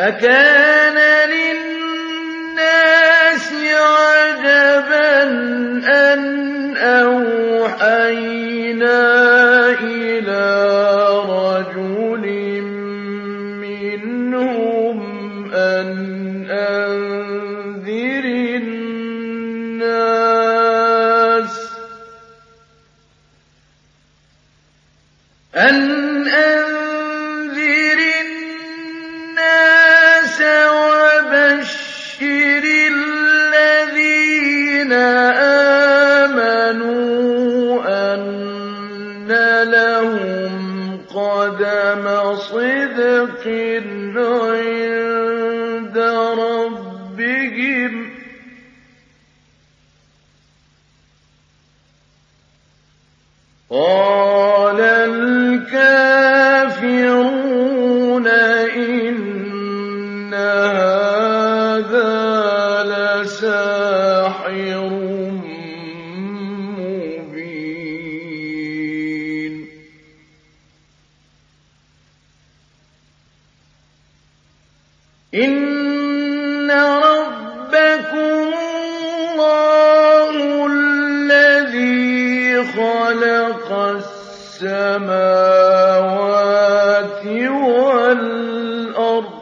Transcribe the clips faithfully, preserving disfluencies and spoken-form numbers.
أَكَانَ لِلنَّاسِ عَجَبًا أَنْ أَوْحَيْنَا إِلَىٰ رَجُلٍ مِّنْهُمْ أَنْ أَنذِرِ النَّاسَ أَنْ أَنذِرِ النَّاسَ وَبَشِّرِ الَّذِينَ آمَنُوا أَنَّ لَهُمْ قَدَمَ صِدْقٍ عِندَ رَبِّهِمْ ۗ قَالَ الْكَافِرُونَ إِنَّ هَٰذَا لَسَاحِرٌ مُّبِينٌ. إِنَّ رَبَّكُمُ اللَّهُ الَّذِي خَلَقَ السَّمَاوَاتِ وَالْأَرْضَ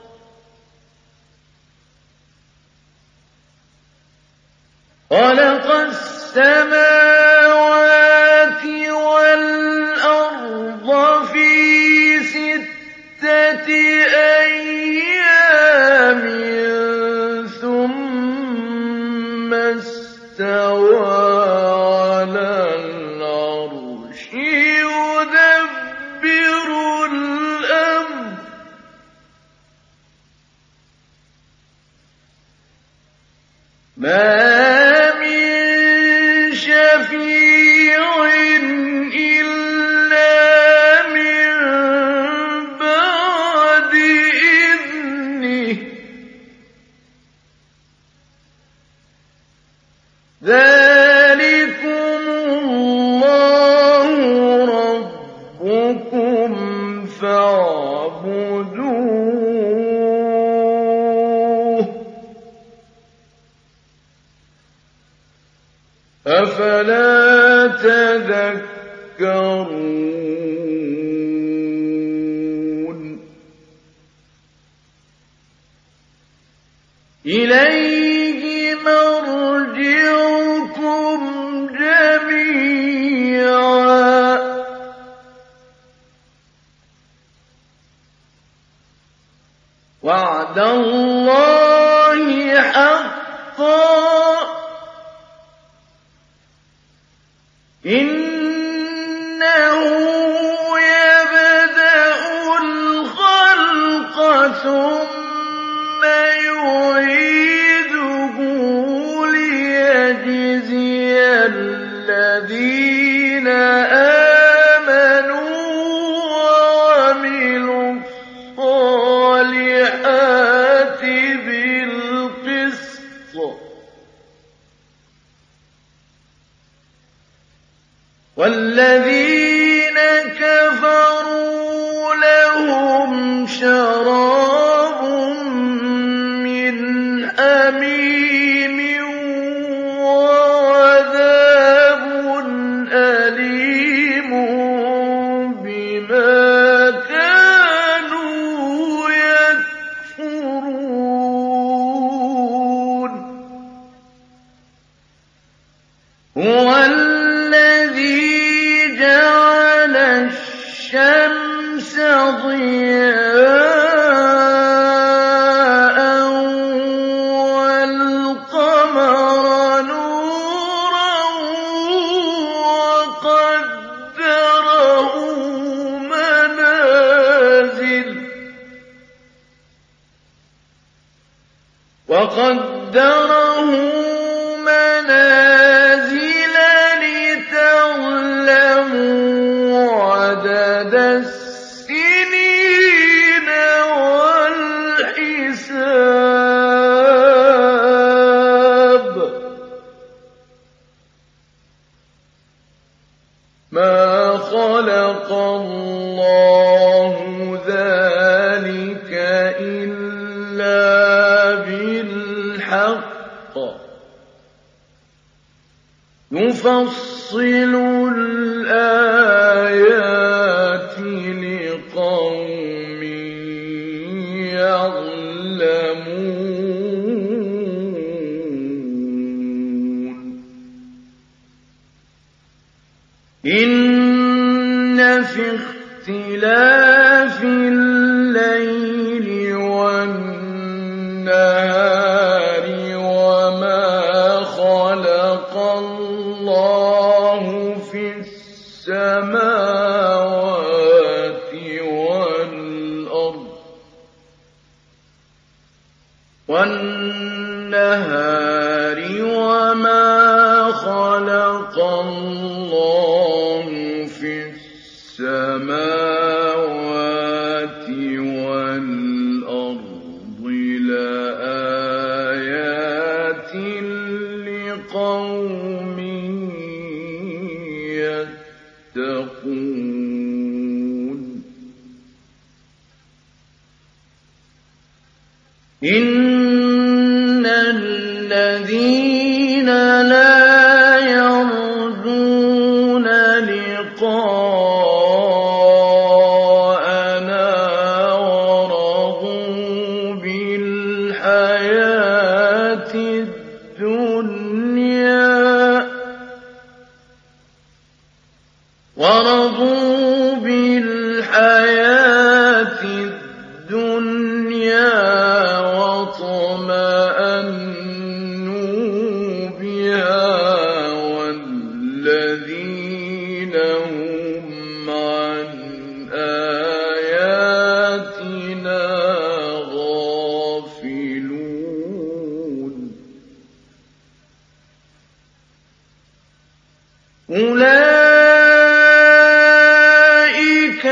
خَلَقَ السَّمَاوَاتِ وَالْأَرْضَ فِي سِتَّةِ أَيَّامٍ ثُمَّ اسْتَوَىٰ عَلَى الْعَرْشِ يُدَبِّرُ الْأَمْرَ ۖ مَا مِن شَفِيعٍ إِلَّا مِن بَعْدِ إِذْنِهِ ۚ ذَٰلِكُمُ اللَّهُ رَبُّكُمْ فَاعْبُدُوهُ ۚ أَفَلَا تَذَكَّرُونَ إِلَيْهِ مَرْجِعُكُمْ جَمِيعًا ۖ وَعْدَ اللَّهِ حَقًّا ۚ إِنَّهُ يَبْدَأُ الْخَلْقَ ثُمَّ يُعِيدُهُ لِيَجْزِيَ الَّذِينَ آمَنُوا وَعَمِلُوا الصَّالِحَاتِ بِالْقِسْطِ ۚ وَالَّذِينَ كَفَرُوا لَهُمْ شَرَابٌ مِّنْ حَمِيمٍ وَعَذَابٌ أَلِيمٌ بِمَا كَانُوا يَكْفُرُونَ. هُوَ الَّذِي جَعَلَ الشَّمْسَ ضِيَاءً وَالْقَمَرَ نُورًا وَقَدَّرَهُ مَنَازِلَ وَقَدَّرَهُ مَنَازِلَ لِتَعْلَمُوا عَدَدَ السِّنِينَ وَالْحِسَابَ ۚ مَا خَلَقَ اللَّهُ ذَٰلِكَ إِلَّا بالحق يفصل الآيات لقوم يعلمون إن في اختلاف الليل والنهار وما خلق الله في السماوات والأرض والنهار وما خلق الله في السماوات والأرض لآيات لقوم يتقون إن الذين لا يرجون لقاءنا ورضوا بالحياة الدنيا ورضوا بالحياة الدنيا واطمأنوا بها والذين هم عن آياتنا غافلون أولئك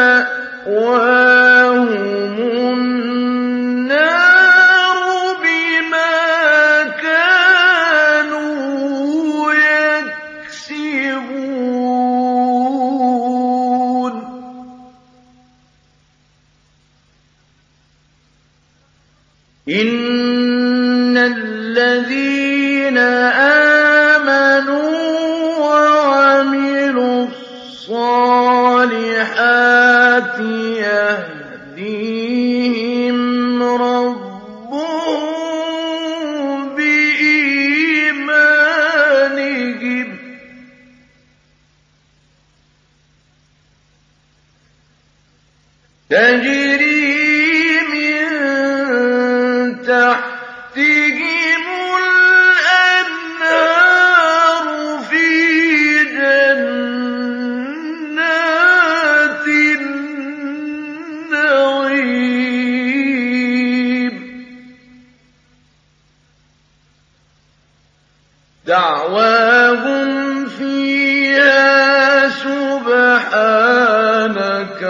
مأواهم النار بما كانوا يكسبون إن الذين آمنوا وعملوا الصالحات يهديهم ربهم بإيمانهم تجري من تحتهم الأنهار في جنات النعيم دعواهم فيها سبحانك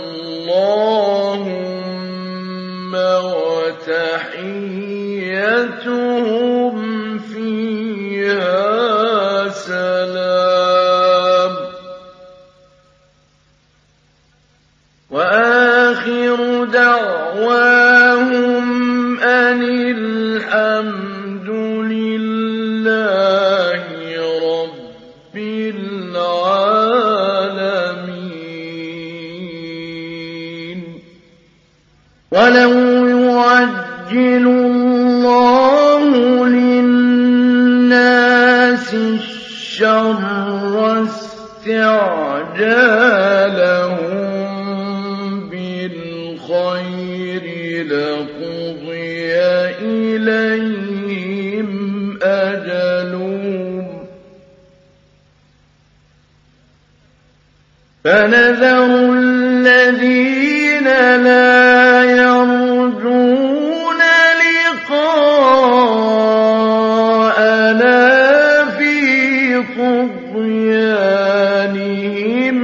اللهم وتحيتهم فيها سلام وآخر دعواهم أن الحمد لله رب العالمين ولو يعجل الله للناس الشر استعجالهم بالخير لقضي إليهم أجلهم فنذر الذين لا يرجون لقاءنا في طغيانهم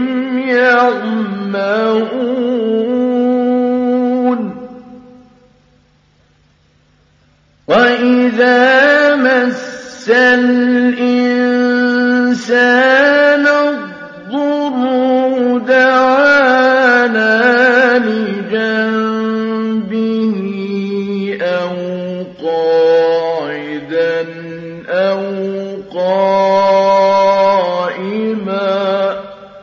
يعمهون وإذا مس الإنسان الضر دعانا لجنبه أو قال قاعدا أو قائما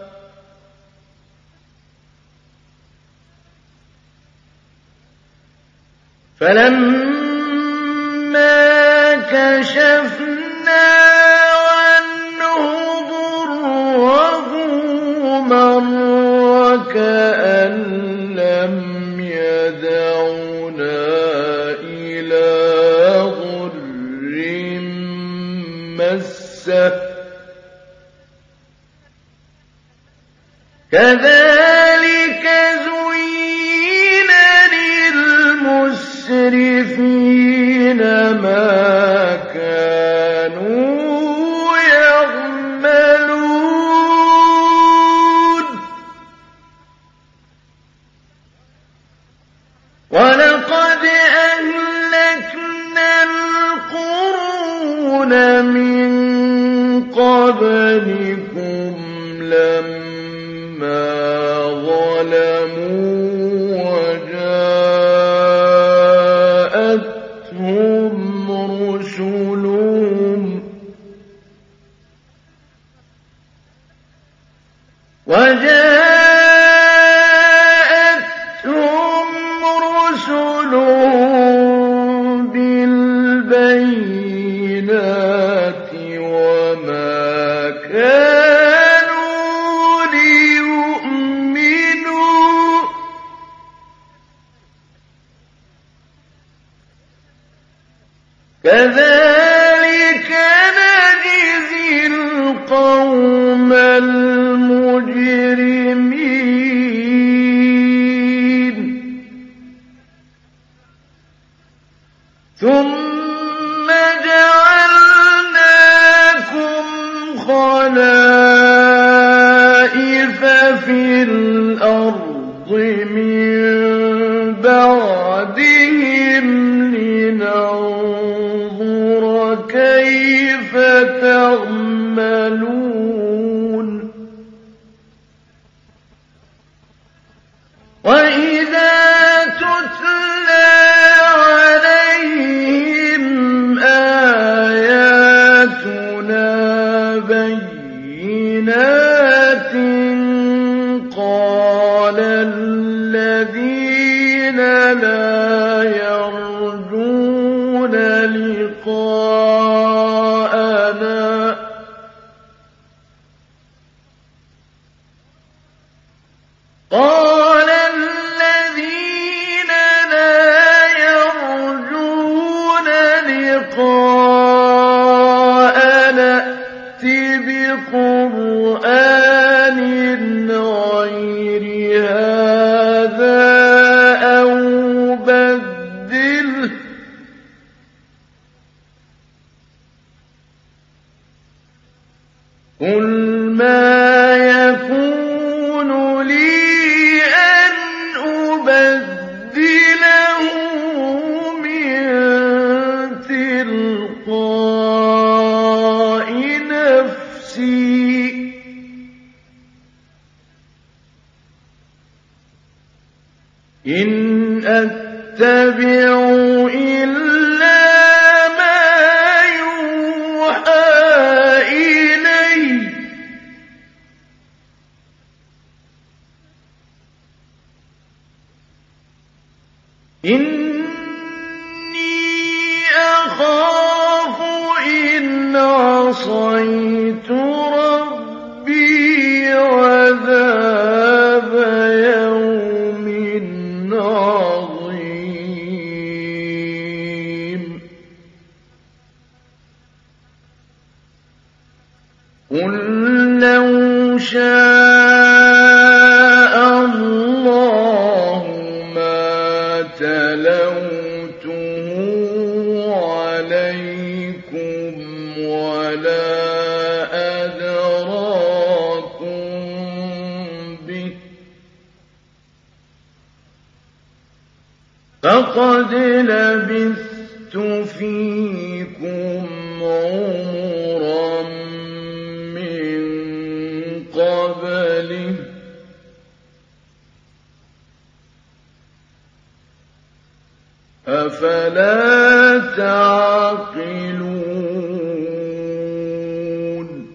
فلما كشفنا عنه ضره مر كأن لم يدعنا إلى ضر مسه كذلك زين للمسرفين ما كانوا يعملون ولقد أهلكنا القرون من قبلكم لما ظلموا وجاءتهم رسلهم وجاءتهم رسلهم بالبينات وما كانوا ليؤمنوا كذلك نجزي القوم المجرمين ثم جعلناكم خلائف في الأرض من بعدهم لننظر كيف تعملون وإذا تتلى عليهم آياتنا بينات قال الذين لا يرجون لقاءنا قال الذين لا يرجون لقاءنا ائت بقرآن غير هذا أو بدله قل ما يكون لي أن أبدله من تلقاء نفسي إن أتبع إلا ما يوحى إلي إني أخاف إن عصيت ربي عذاب يوم عظيم قل لو شاء الله ما تلوته عليكم ولا أدراكم به فقد لبثت فيكم عمرا من قبله أفلا تعقلون يعقلون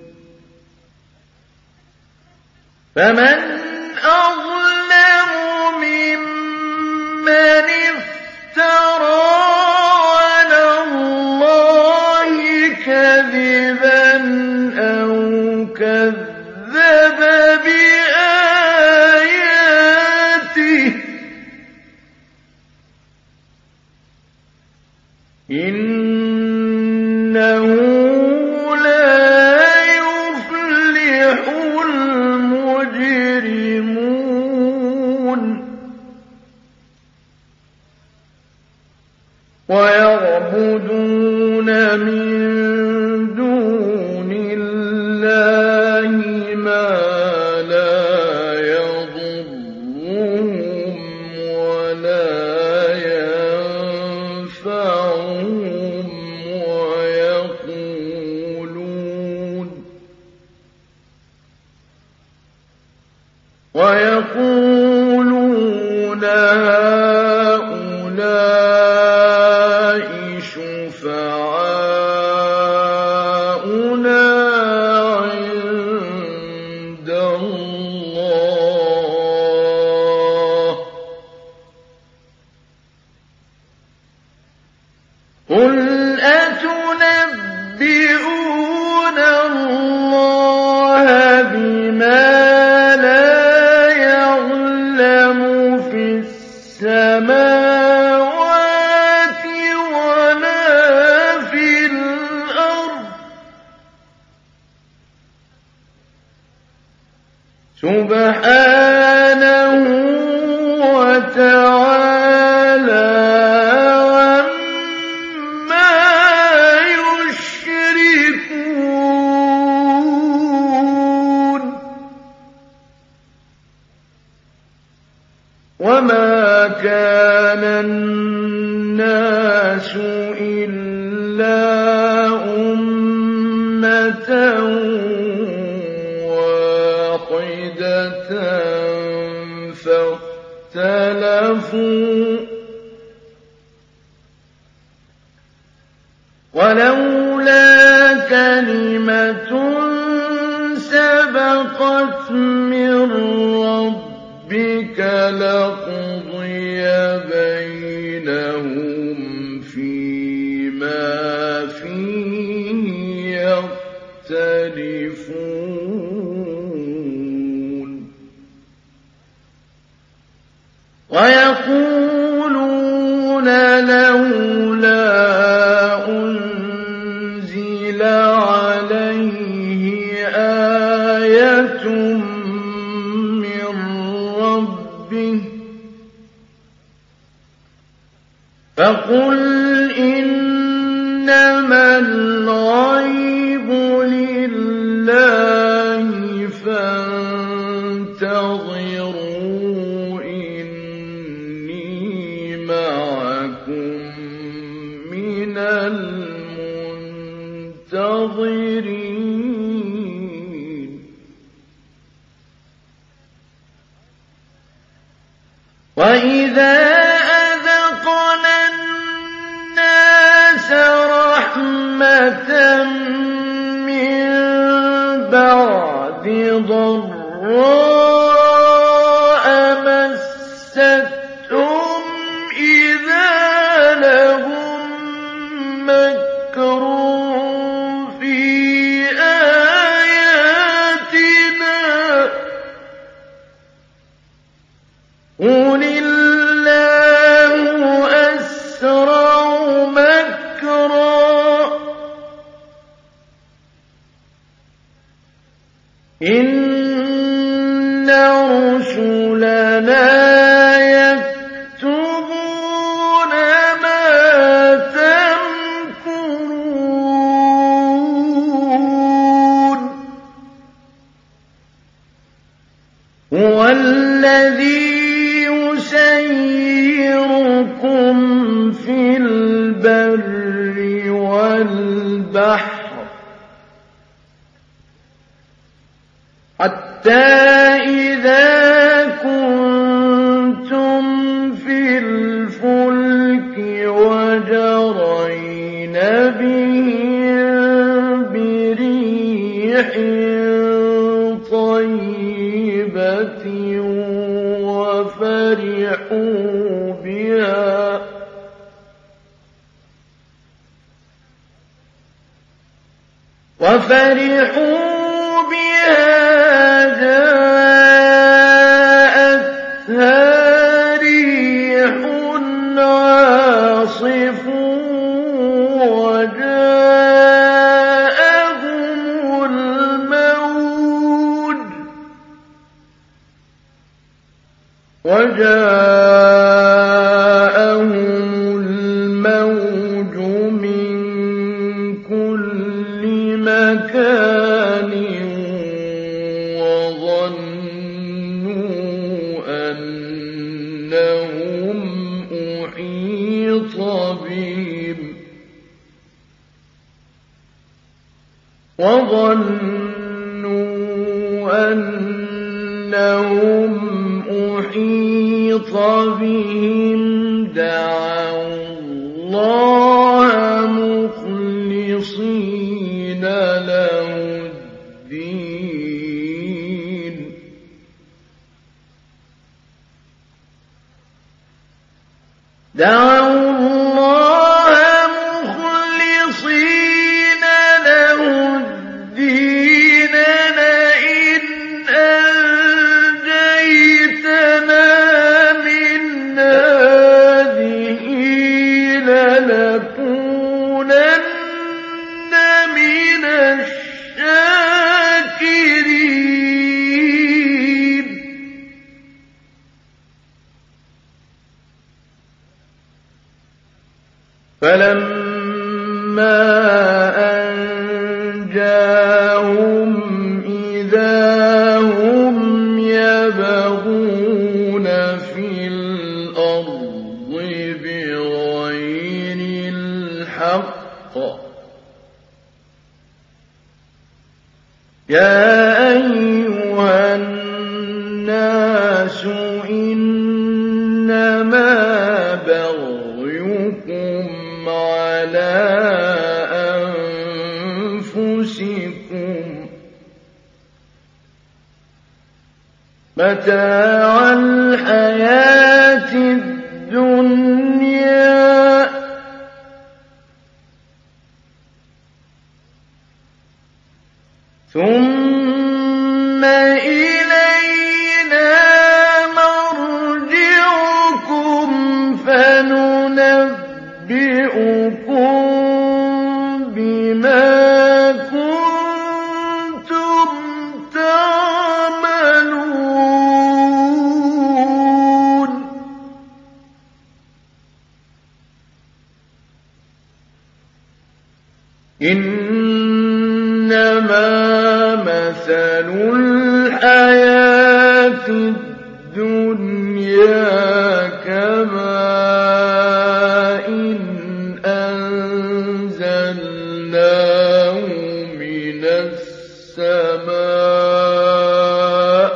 فمن أظلم ممن افترى على الله كذبا أو كذب بآياته إنه لا يفلح المجرمون ويعبدون من دون الله ما لا يضرهم ولا ينفعهم ويقولون ويقولون هؤلاء شفعاؤنا عند الله قل أتنبئون الله بما لا يعلم في السماوات ولا في الأرض سبحانه وتعالى عما يشركون وما كان الناس إلا أمة واحدة فاختلفوا ولولا كلمة سبقت من ربك لقضي بينهم فيما فيه يختلفون ويقولون لولا أنزل عليه آية من ربه فقل إنما الغيب لله فانتظروا إني معكم من المنتظرين وإذا أذقنا الناس رحمة من بعد ضراء مستهم إذا لهم مكر في آياتنا قل الله أسرع مكرا إن رسلنا يكتبون ما تمكرون هو الذي يسيركم في البر والبحر حتى إذا كنتم في الفلك وجرين ريح طيبة وفرحوا بها وفرحوا بها جاءتها ريح عاصف وجاءهم الموج وجاءهم الموج من كل مكان وظنوا أنهم أحيط بهم وظنوا أنهم أحيط بهم دعوا الله مخلصين له الدين دعوا الله مخلصين له الدين لئن أنجيتنا من هذه لنكونن من الشاكرين فلما أنجاهم إذا هم يبغون في الأرض بغير الحق يا أيها الناس إنما بغيكم على أنفسكم متاع الحياة الدنيا ثم إلينا مرجعكم فننبئكم بما كنتم تعملون إنما مثل الحياة الدنيا كماء أنزلناه من السماء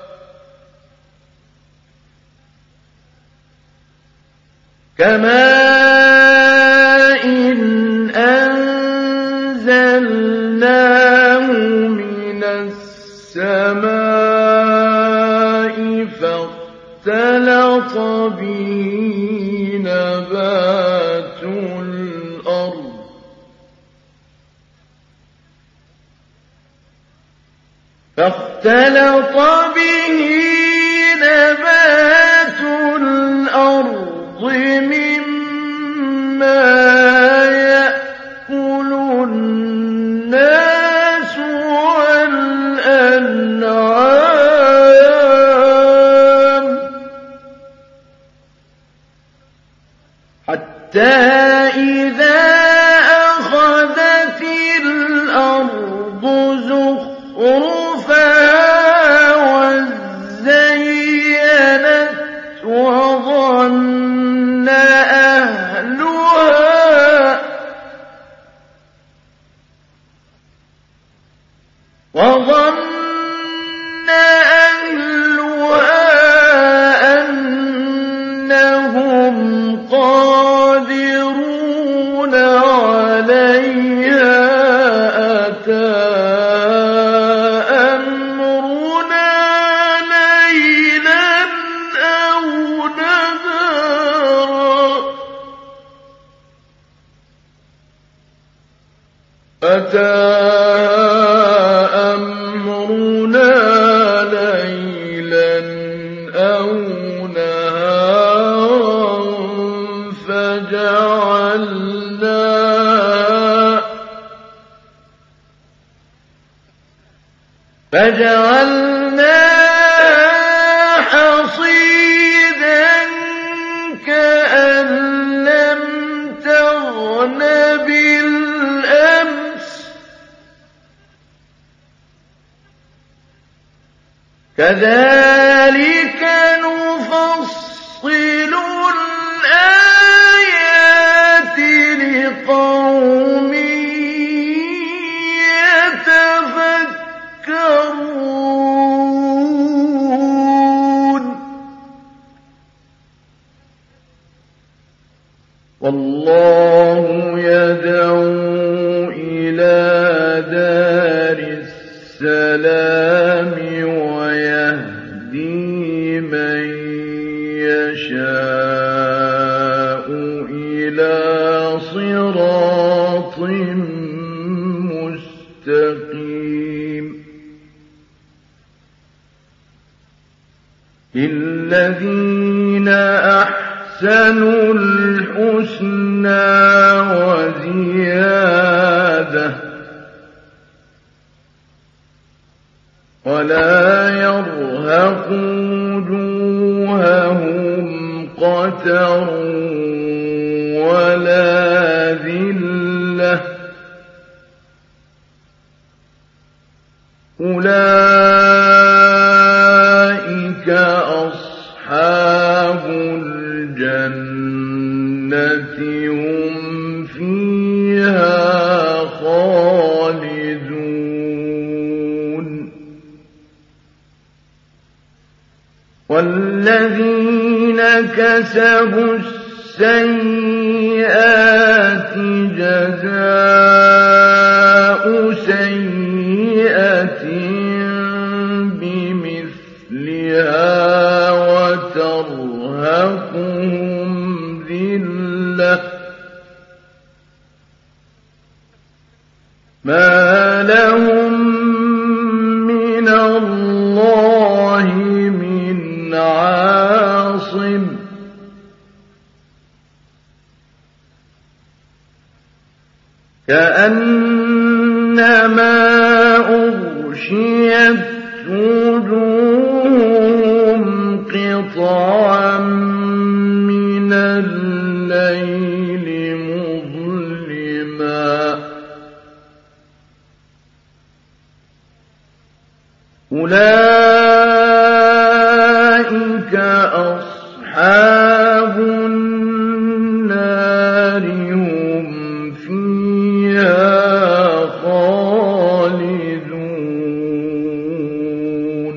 كماء أنزلناه من السماء فاختلط به نبات الأرض فاختلط به نبات الأرض مما يأكل الناس والأنعام حتى إذا أخذت الأرض زخرفها وزينت وظن أهلها وظن أهلها أنهم قادرون عليها أتاها أتى أمرنا ليلا أو نهارا فجعلنا فجعلنا حصيدا كأن لم تغن بالأمس كذلك نفصل الآيات لقوم يتفكرون والله يدعو إلى دار السلام ويهدي من يشاء إلى صراط مستقيم للذين أحسنوا الحسنى وزيادة ولا يرهق وجوههم قتر ولا ذلة أولئك أصحاب الجنة هم فيها خالدون والذين كسبوا السيئات جزاء سيئة بمثلها وترهقهم ذلة ما لهم من الله من عاصم كأنما أغشيت وجوههم قطعا من الليل مظلما أولئك أصحاب النار هم فيها خالدون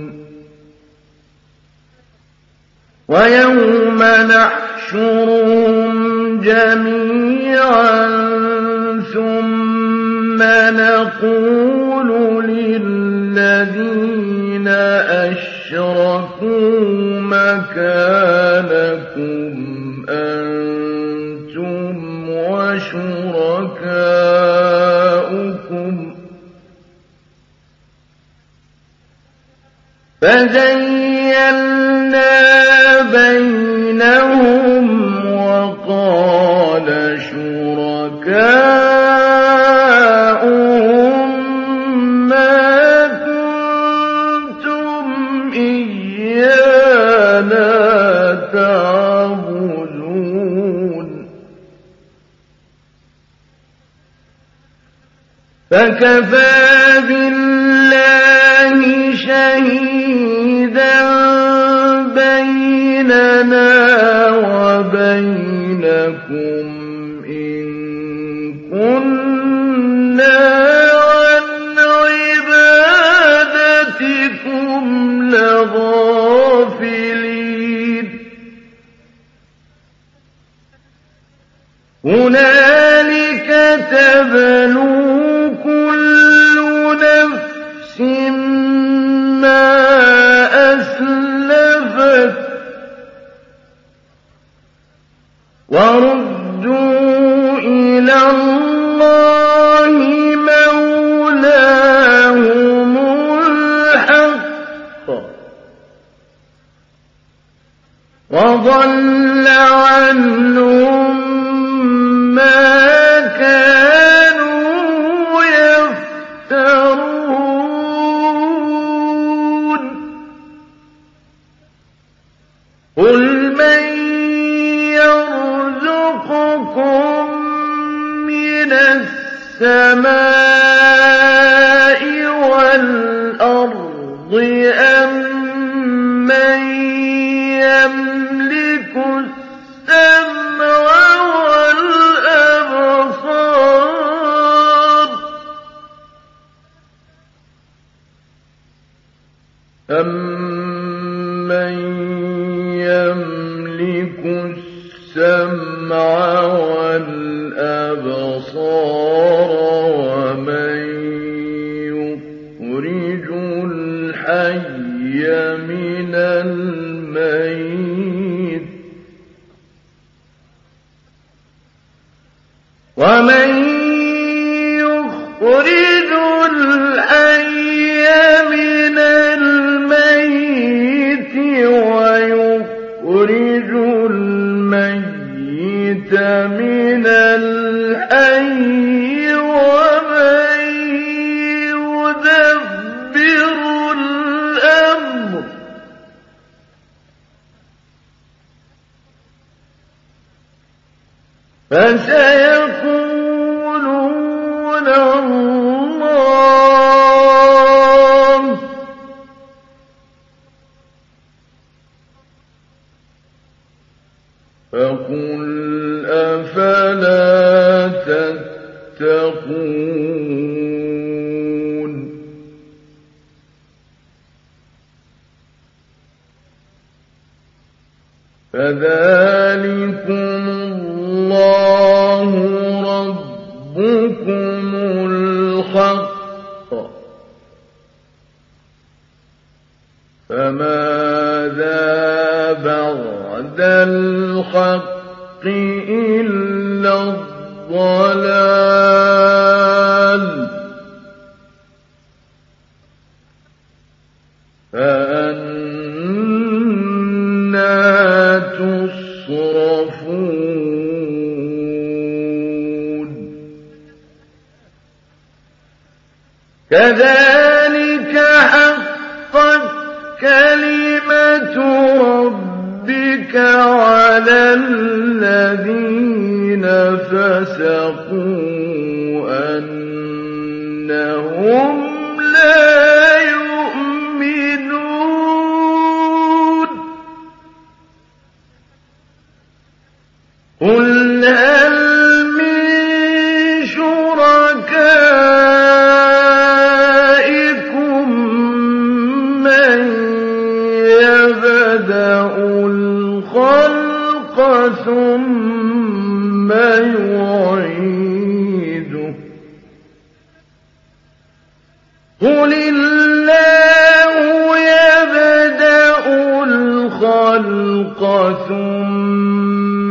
ويوم نحشرهم جميعا ثم نقول للذين أشركوا مكانكم أنتم وشركاؤكم فزيّلنا بينهم وقال شركاؤهم ما كنتم إيانا تعبدون فكفى بالله شهيدا بيننا وبينكم إن كنا عن عبادتكم لغافلين هنالك تبلو كل نفس ما أسلفت وردوا إلى الله وضل عنهم ما كانوا يفترون قل من يرزقكم من السماء والأرض أم من يملك السمع والأبصار أَمَّن يَمْلِكُ السَّمْعَ وَالْأَبْصَارَ وَمَن يُخْرِجُ الْحَيَّ مِنَ الْمَيِّتِ وَمَن يُخْرِجُ الْحَيَّ مِنَ الْمَيِّتِ وَيُخْرِجُ الْمَيِّتَ مِنَ الْحَيِّ وَمَن يُدَبِّرُ الْأَمْرَ فَسَيَقُولُونَ اللَّهُ فَقُلْ أَفَلَا تَتَّقُونَ فَذَلِكُمُ اللَّهُ رَبُّكُمُ الْحَقُّ فَمَاذَا بَعْدَ الْحَقِّ إِلَّا الضَّلَالُ فَأَنَّىٰ تُصْرَفُونَ كَذَٰلِكَ حَقَّتْ كَلِمَةُ رَبِّكَ عَلَى الَّذِينَ فَسَقُوا أَنَّهُمْ لَا يُؤْمِنُونَ قُلْ هَلْ مِن شُرَكَائِكُم مَّن يَبْدَأُ الْخَلْقَ ثُمَّ يُعِيدُهُ قُلِ اللَّهُ يَبْدَأُ الْخَلْقَ ثُمَّ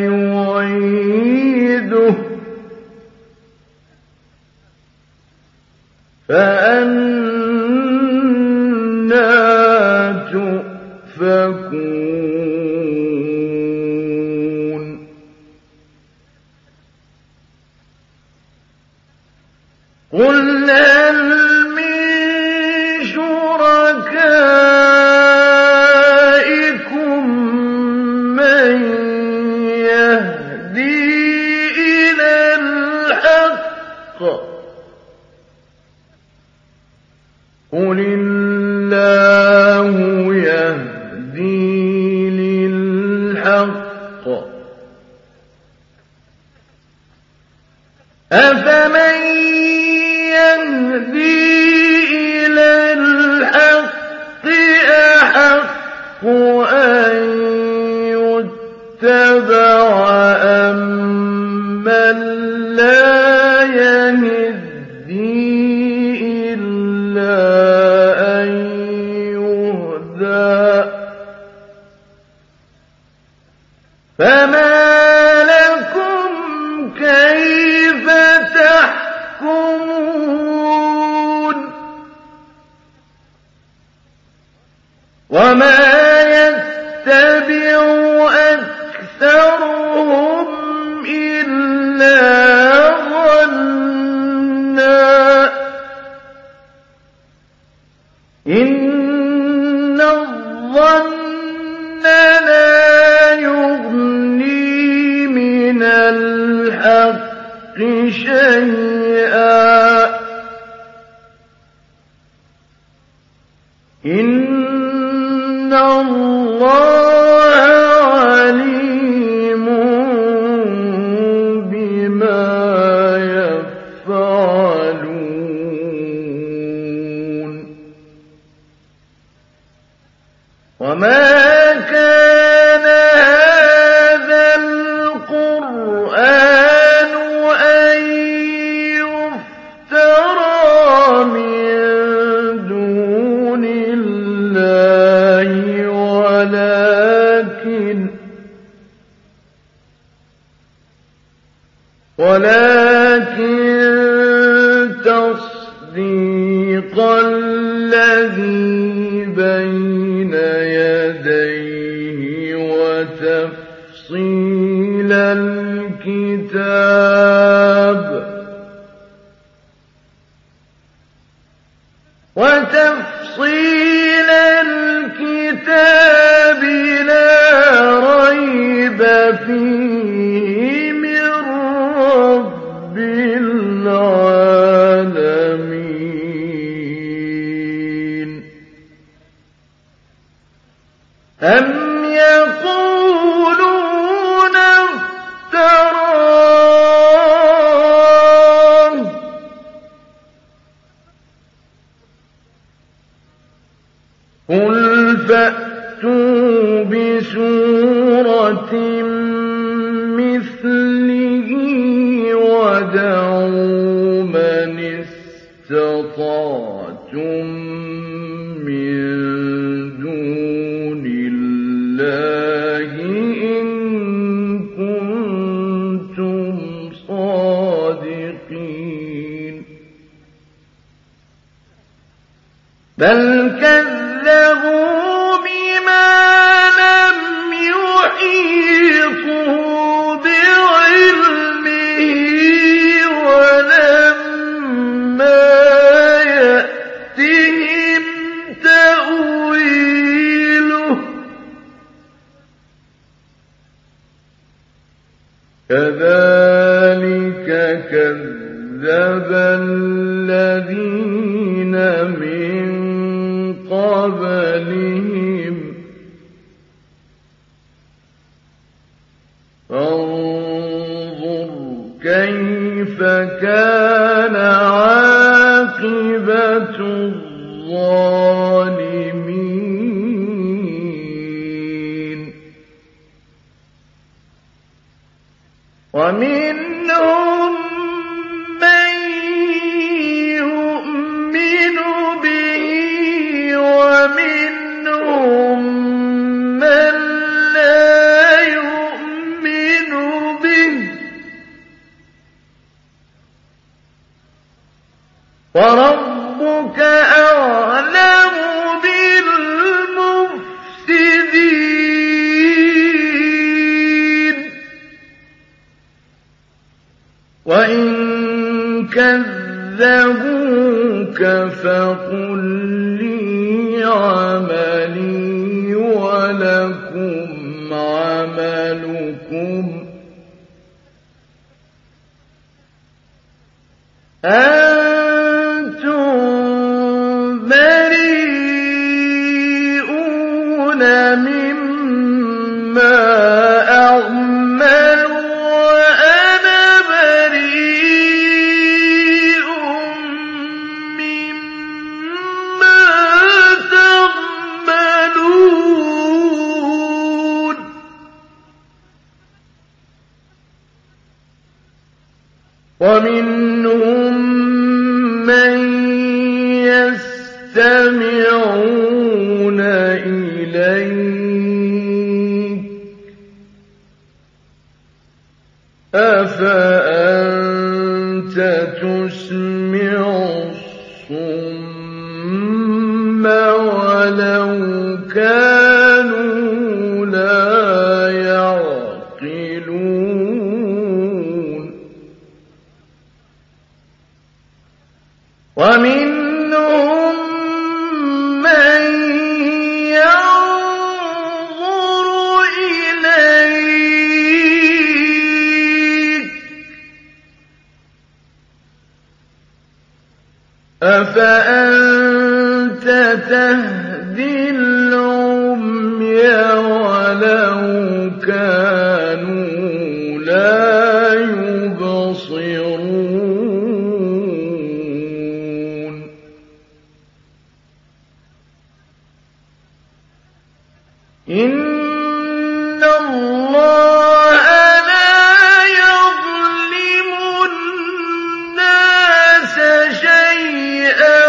يُعِيدُهُ فَأَنَّىٰ تُؤْفَكُونَ قُلْ هَلْ مِن شُرَكَائِكُم مَّن يَهْدِي إِلَى الْحَقِّ قُلِ اللَّهُ يَهْدِي لِلْحَقِّ أَفَمَن يَهْدِي إِلَى الْحَقِّ أَحَقُّ أَن يُتَّبَعَ أَمَّن لَّا يَهِدِّي إِلَّا أَن يُهْدَىٰ فَمَا لَكُمْ كَيْفَ تَحْكُمُونَ وَمَا يَتَّبِعُ إن الظن لا يغني من الحق شيئا إن الله عليم بما يفعلون وما كان هذا القرآن أن يفترى من دون الله ولكن ولكن تصديق الذي بين يديه وتفصيل الكتاب وتفصيل الكتاب لا ريب فيه من رب العالمين أم يقولون افتراه قل فأتوا بسورة مثله ودعوا من استطعتم من دون الله إن كنتم صادقين بل كذبوا بما لم يحيطوا بعلمه ولما يأتهم تأويله كذلك كذب الذين من قبلهم فانظر كيف كان عاقبة الظالمين ومنهم من يؤمن به ومنهم من لا يؤمن به وربك أعلم بالمفسدين وإن كذبوك فقل لي عملي ولكم عملكم أنتم بريئون مما أعمل وأنا بريء مما تعملون ومنهم من يستمعون إليك أفأنت تسمع الصم ولو كانوا لا يعقلون ومنهم أَفَأَنتَ تَهْدِي الْعُمْيَ وَلَوْ كَانُوا لَا يُبْصِرُونَ إِنَّ اللَّهَ لَا يَظْلِمُ النَّاسَ شَيْئًا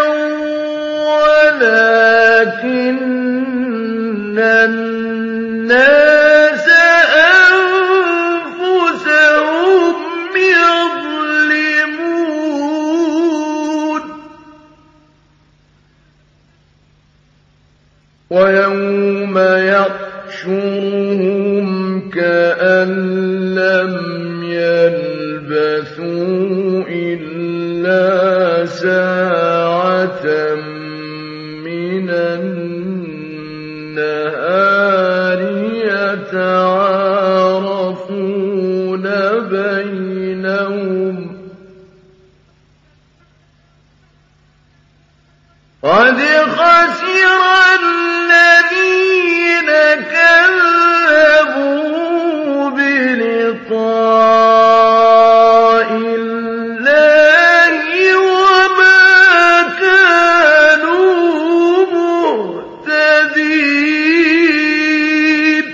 وَلَٰكِنَّ النَّاسَ أَنفُسَهُمْ يَظْلِمُونَ وَيَوْمَ يَحْشُرُهُمْ كَأَن لَّمْ يَلْبَثُوا إِلَّا سَاعَةً مِّنَ النَّهَارِ يَتَعَارَفُونَ بَيْنَهُمْ قَدْ خَسِرَ الَّذِينَ كَذَّبُوا بِلِقَاءِ اللَّهِ وَمَا كَانُوا مُهْتَدِينَ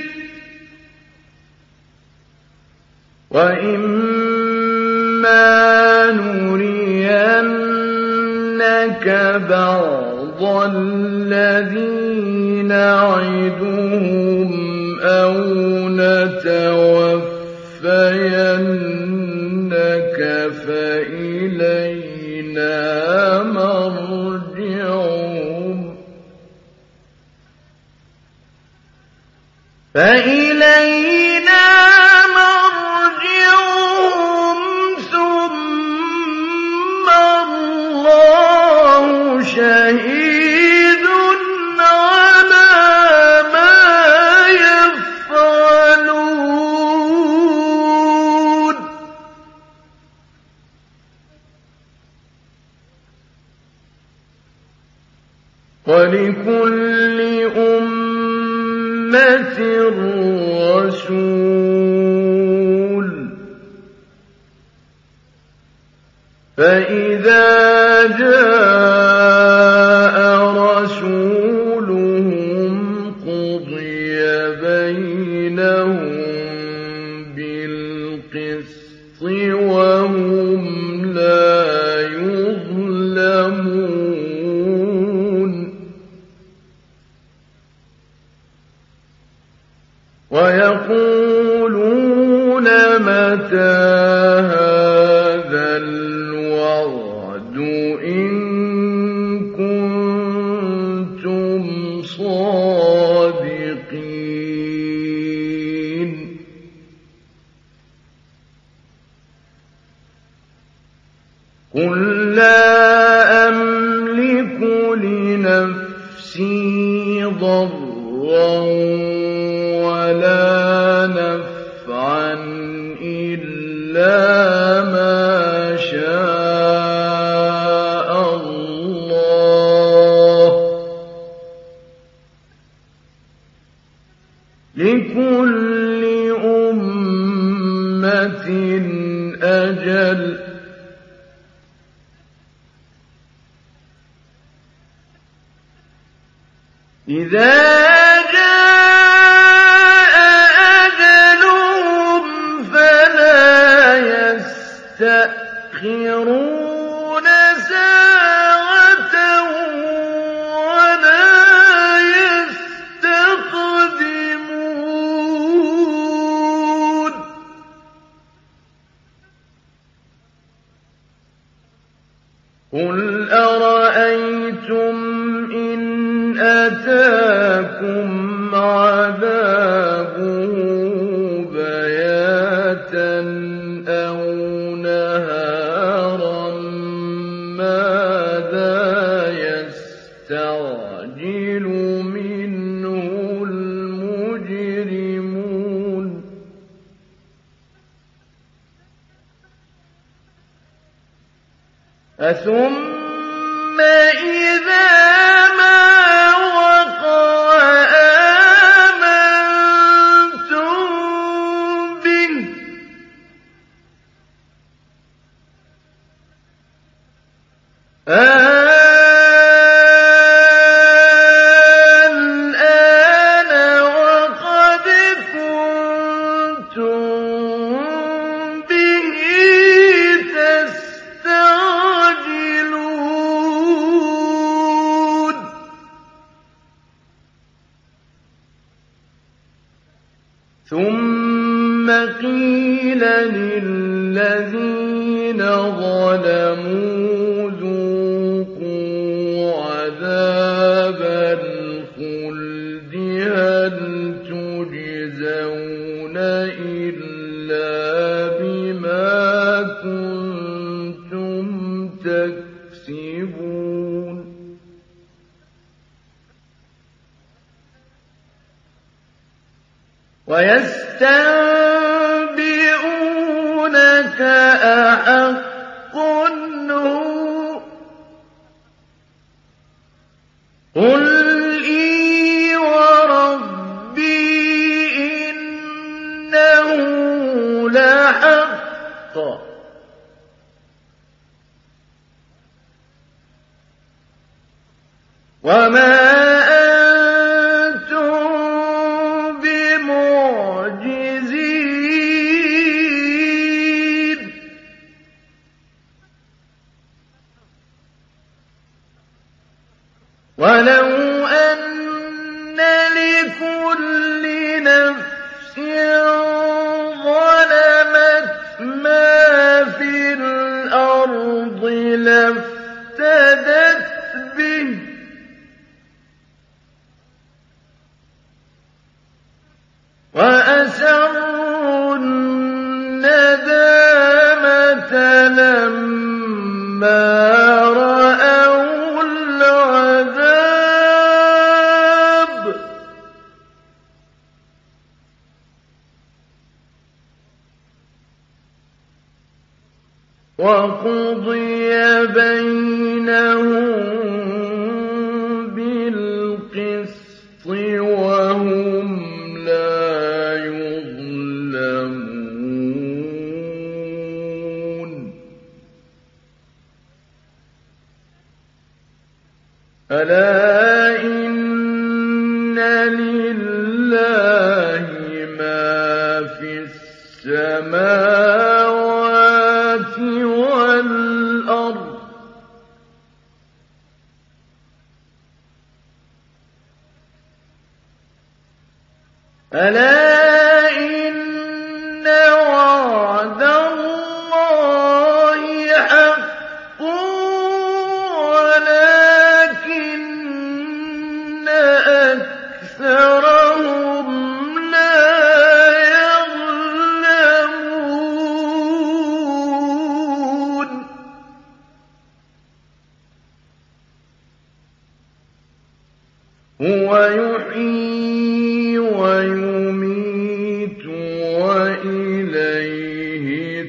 وَإِمَّا نُرِيَنَّكَ بَعْضَ الَّذِي نَعِدُهُمْ أَوْ نَتَوَفَّيَنَّكَ فَإِلَيْنَا مَرْجِعُهُمْ فَإِلَيْنَا مَرْجِعُهُمْ ثُمَّ اللَّهُ شَهِيدٌ عَلَىٰ مَا يَفْعَلُونَ وَلِكُلِّ أُمَّةٍ رَّسُولٌ فَإِذَا جَاءَ رَسُولُهُمْ قُضِيَ بَيْنَهُم بِالْقِسْطِ وَهُمْ لَا يُظْلَمُونَ وَيَقُولُونَ مَتَىٰ هَٰذَا الْوَعْدُ إِن كُنتُمْ صَادِقِينَ قُل لَّا أَمْلِكُ لِنَفْسِي ضَرًّا وَلَا نَفْعًا إِلَّا مَا شَاءَ اللَّهُ ۗ لِكُلِّ أُمَّةٍ أَجَلٌ ۖ إِذَا جَاءَ أَجَلُهُمْ فَلَا يَسْتَأْخِرُونَ سَاعَةً وَلَا يَسْتَقْدِمُونَ قُلْ أَرَأَيْتُمْ إِنْ أَتَاكُمْ عَذَابُهُ بَيَاتًا أَوْ نَهَارًا مَاذَا يَسْتَعْجِلُ مِنْهُ الْمُجْرِمُونَ أَثُمَّ إِذَا مَا وَقَعَ آمَنتُم بِهِ ۚ الْآنَ وَقَدْ كُنتُم بِهِ تَسْتَعْجِلُونَ ثُمَّ قِيلَ لِلَّذِينَ ظَلَمُوا ذُوقُوا عَذَابَ الْخُلْدِ هَلْ تُجْزَوْنَ إِلَّا بِمَا كُنتُمْ تَكْسِبُونَ وَيَسْتَنبِئُونَكَ أَحَقٌّ هُوَ ۖ قُلْ إِي وَرَبِّي إِنَّهُ لَحَقٌّ ۖ وَمَا أَنتُم بِمُعْجِزِينَ وَلَوْ أَنَّ لِكُلِّ نَفْسٍ ظَلَمَتْ مَا فِي الْأَرْضِ لَافْتَدَتْ بِهِ ۗ وَأَسَرُّوا النَّدَامَةَ لَمَّا رَأَوُا الْعَذَابَ ۖ وَقُضِيَ بَيْنَهُم بِالْقِسْطِ وَهُمْ لَا يُظْلَمُونَ أَلَا إِنَّ لِلَّهِ مَا فِي السَّمَاوَاتِ وَالْأَرْضِ ۗ أَلَا إِنَّ وَعْدَ اللَّهِ حَقٌّ وَلَٰكِنَّ أَكْثَرَهُمْ لَا يَعْلَمُونَ هُوَ يُحْيِي وَيُمِيتُ وَإِلَيْهِ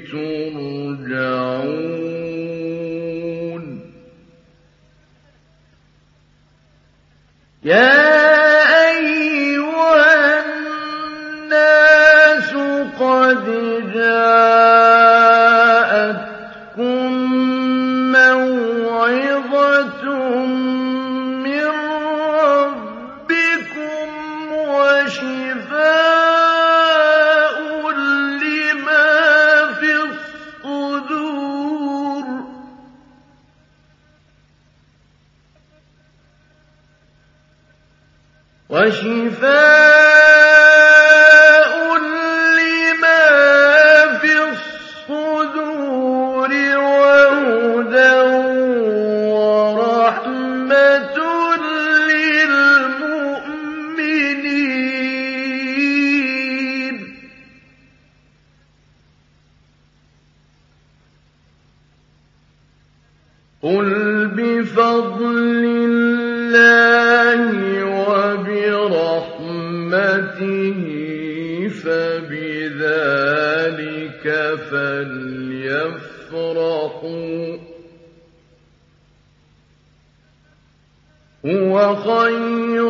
تُرْجَعُونَ يَا أَيُّهَا النَّاسُ قَدْ جَاءَتْكُم مَّوْعِظَةٌ مِّن رَّبِّكُمْ وَشِفَاءٌ لِّمَا فِي الصُّدُورِ وَشِفَاءٌ لِّمَا فِي الصُّدُورِ وَهُدًى وَرَحْمَةٌ لِّلْمُؤْمِنِينَ قُلْ بِفَضْلِ اللَّهِ وَبِرَحْمَتِهِ فَبِذَٰلِكَ فَلْيَفْرَحُوا هُوَ خَيْرٌ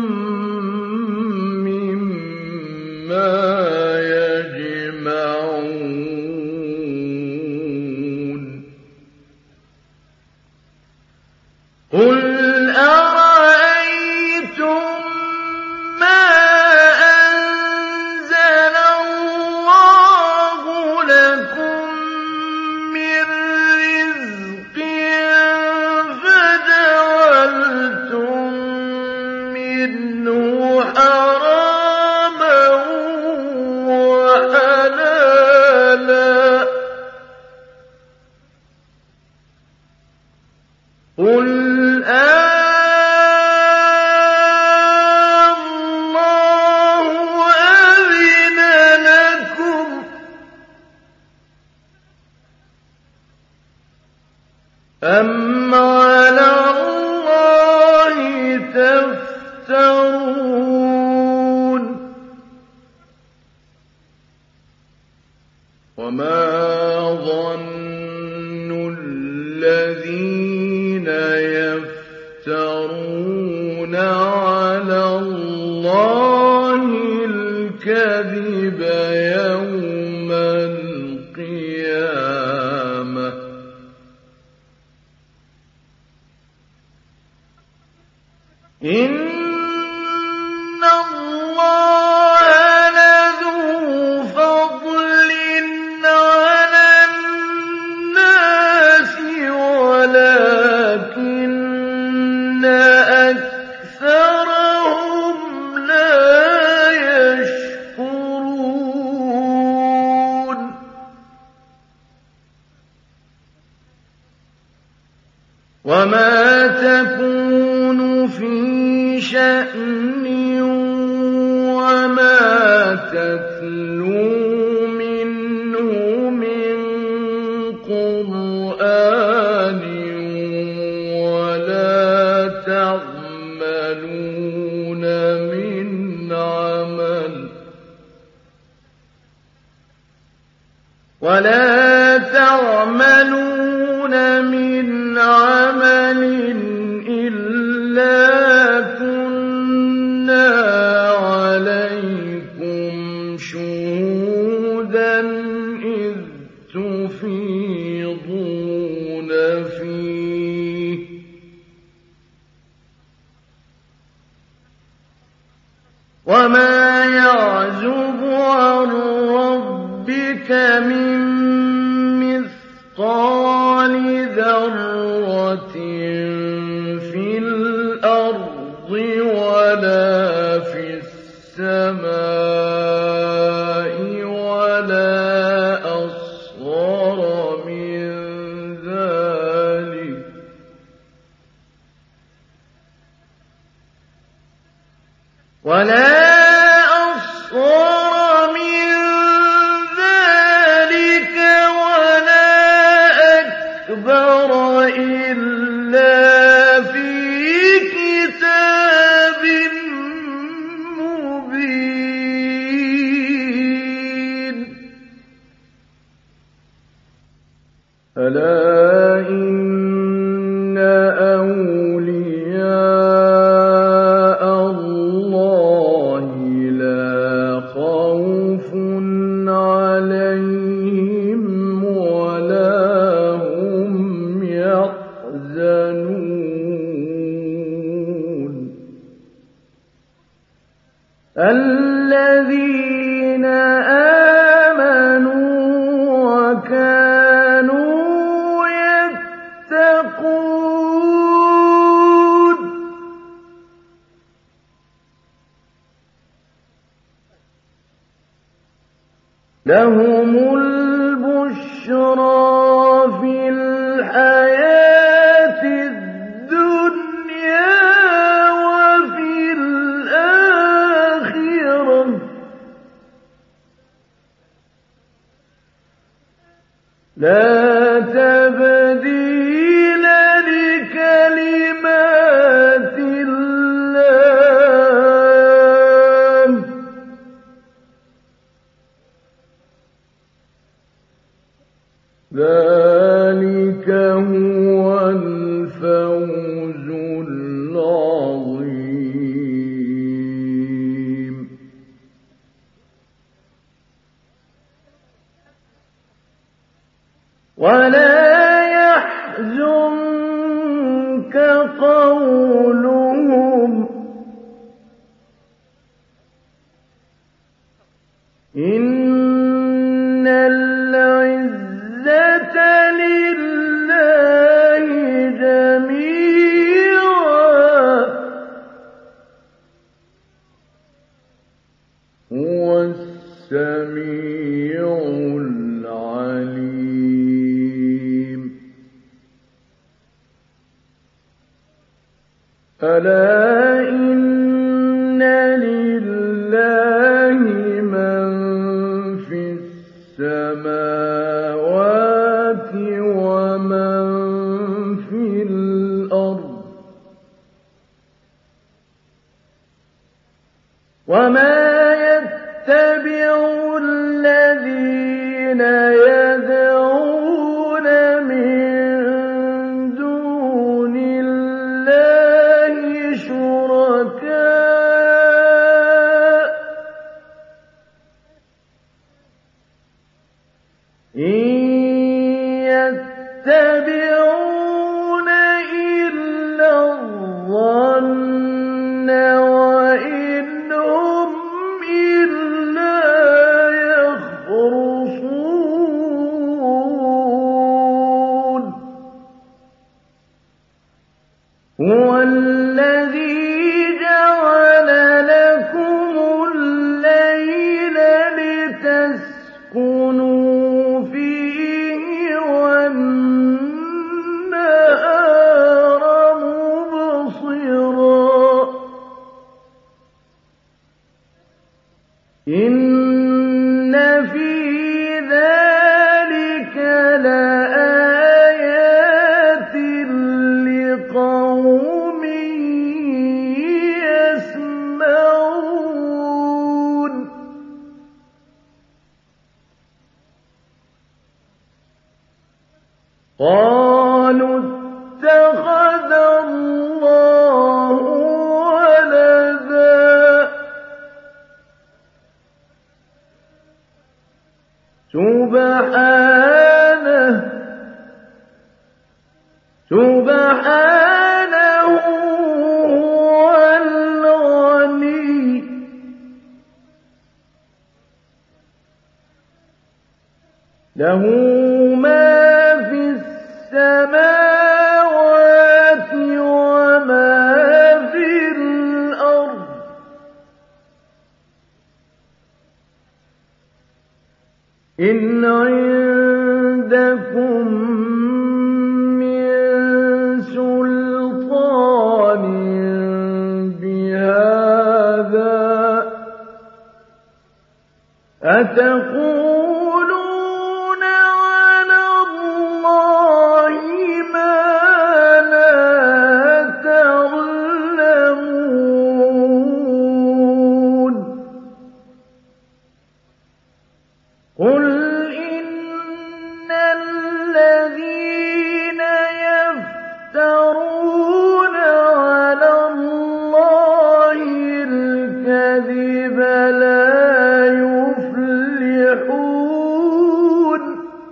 مِّمَّا يَجْمَعُونَ قُلْ أَرَأَيْتُم مَّا أَنزَلَ اللَّهُ لَكُم مِّن رِّزْقٍ فَجَعَلْتُم مِّنْهُ حَرَامًا وَحَلَالًا قُلْ آللَّهُ أَذِنَ لَكُمْ أَمْ عَلَى اللَّهِ تَفْتَرُونَ وَمَا ظَنُّ الَّذِينَ يَفْتَرُونَ عَلَى اللَّهِ الْكَذِبَ يَوْمَ الْقِيَامَةِ ۗ إِنَّ اللَّهَ لَذُو فَضْلٍ عَلَى النَّاسِ وَلَٰكِنَّ أَكْثَرَهُمْ لَا يَشْكُرُونَ وَمَا تَكُونُ فِي شَأْنٍ وَمَا تَتْلُو مِنْهُ مِن قُرْآنٍ وَلَا تَعْمَلُونَ مِنْ عَمَلٍ وَلَا تَعْمَلُونَ مِنْ عَمَلٍ إِلَّا كُنَّا عَلَيْكُمْ شُهُودًا إِذْ تُفِيضُونَ فِيهِ ۚ وَمَا يَعْزُبُ عَن رَّبِّكَ مِن مِّثْقَالِ ذَرَّةٍ فِي الْأَرْضِ وَلَا فِي السَّمَاءِ وَلَا أَصْغَرَ مِن ذَٰلِكَ وَلَا أَصْغَرَ مِن ذَٰلِكَ وَلَا أَكْبَرَ إِلَّا فِي كِتَابٍ مُّبِينٍ أَلَا إِنَّ أَوْلِيَاءَ اللَّهِ لَا خَوْفٌ عَلَيْهِمْ وَلَا هُمْ يَحْزَنُونَ الَّذِينَ آمَنُوا وَكَانُوا يَتَّقُونَ لَهُمُ الْبُشْرَىٰ فِي الْحَيَاةِ الدُّنْيَا وَفِي الْآخِرَةِ ۚ لَا تَبْدِيلَ لِكَلِمَاتِ اللَّهِ ۚ ذَٰلِكَ هُوَ الْفَوْزُ الْعَظِيمُ. قولهم إن العزة لله جميعا هو السميع العليم ألا إن لله من في السماوات ومن في الأرض وما يتبع الذين يدعون من دون الله شركاء إن يتبعون إلا الظن وإن هم إلا يخرصون هو الذي جعل لكم الليل لتسكنوا فيه والنهار مبصرا إن في ذلك لآيات لقوم يسمعون قالوا اتخذ الله ولدا سبحانه سبحانه هو الغني له ما في السماوات وما في الأرض إن عندكم من سلطان بهذا أتقولون على الله ما لا تعلمون قل إن الذين يفترون على الله الكذب لا يفلحون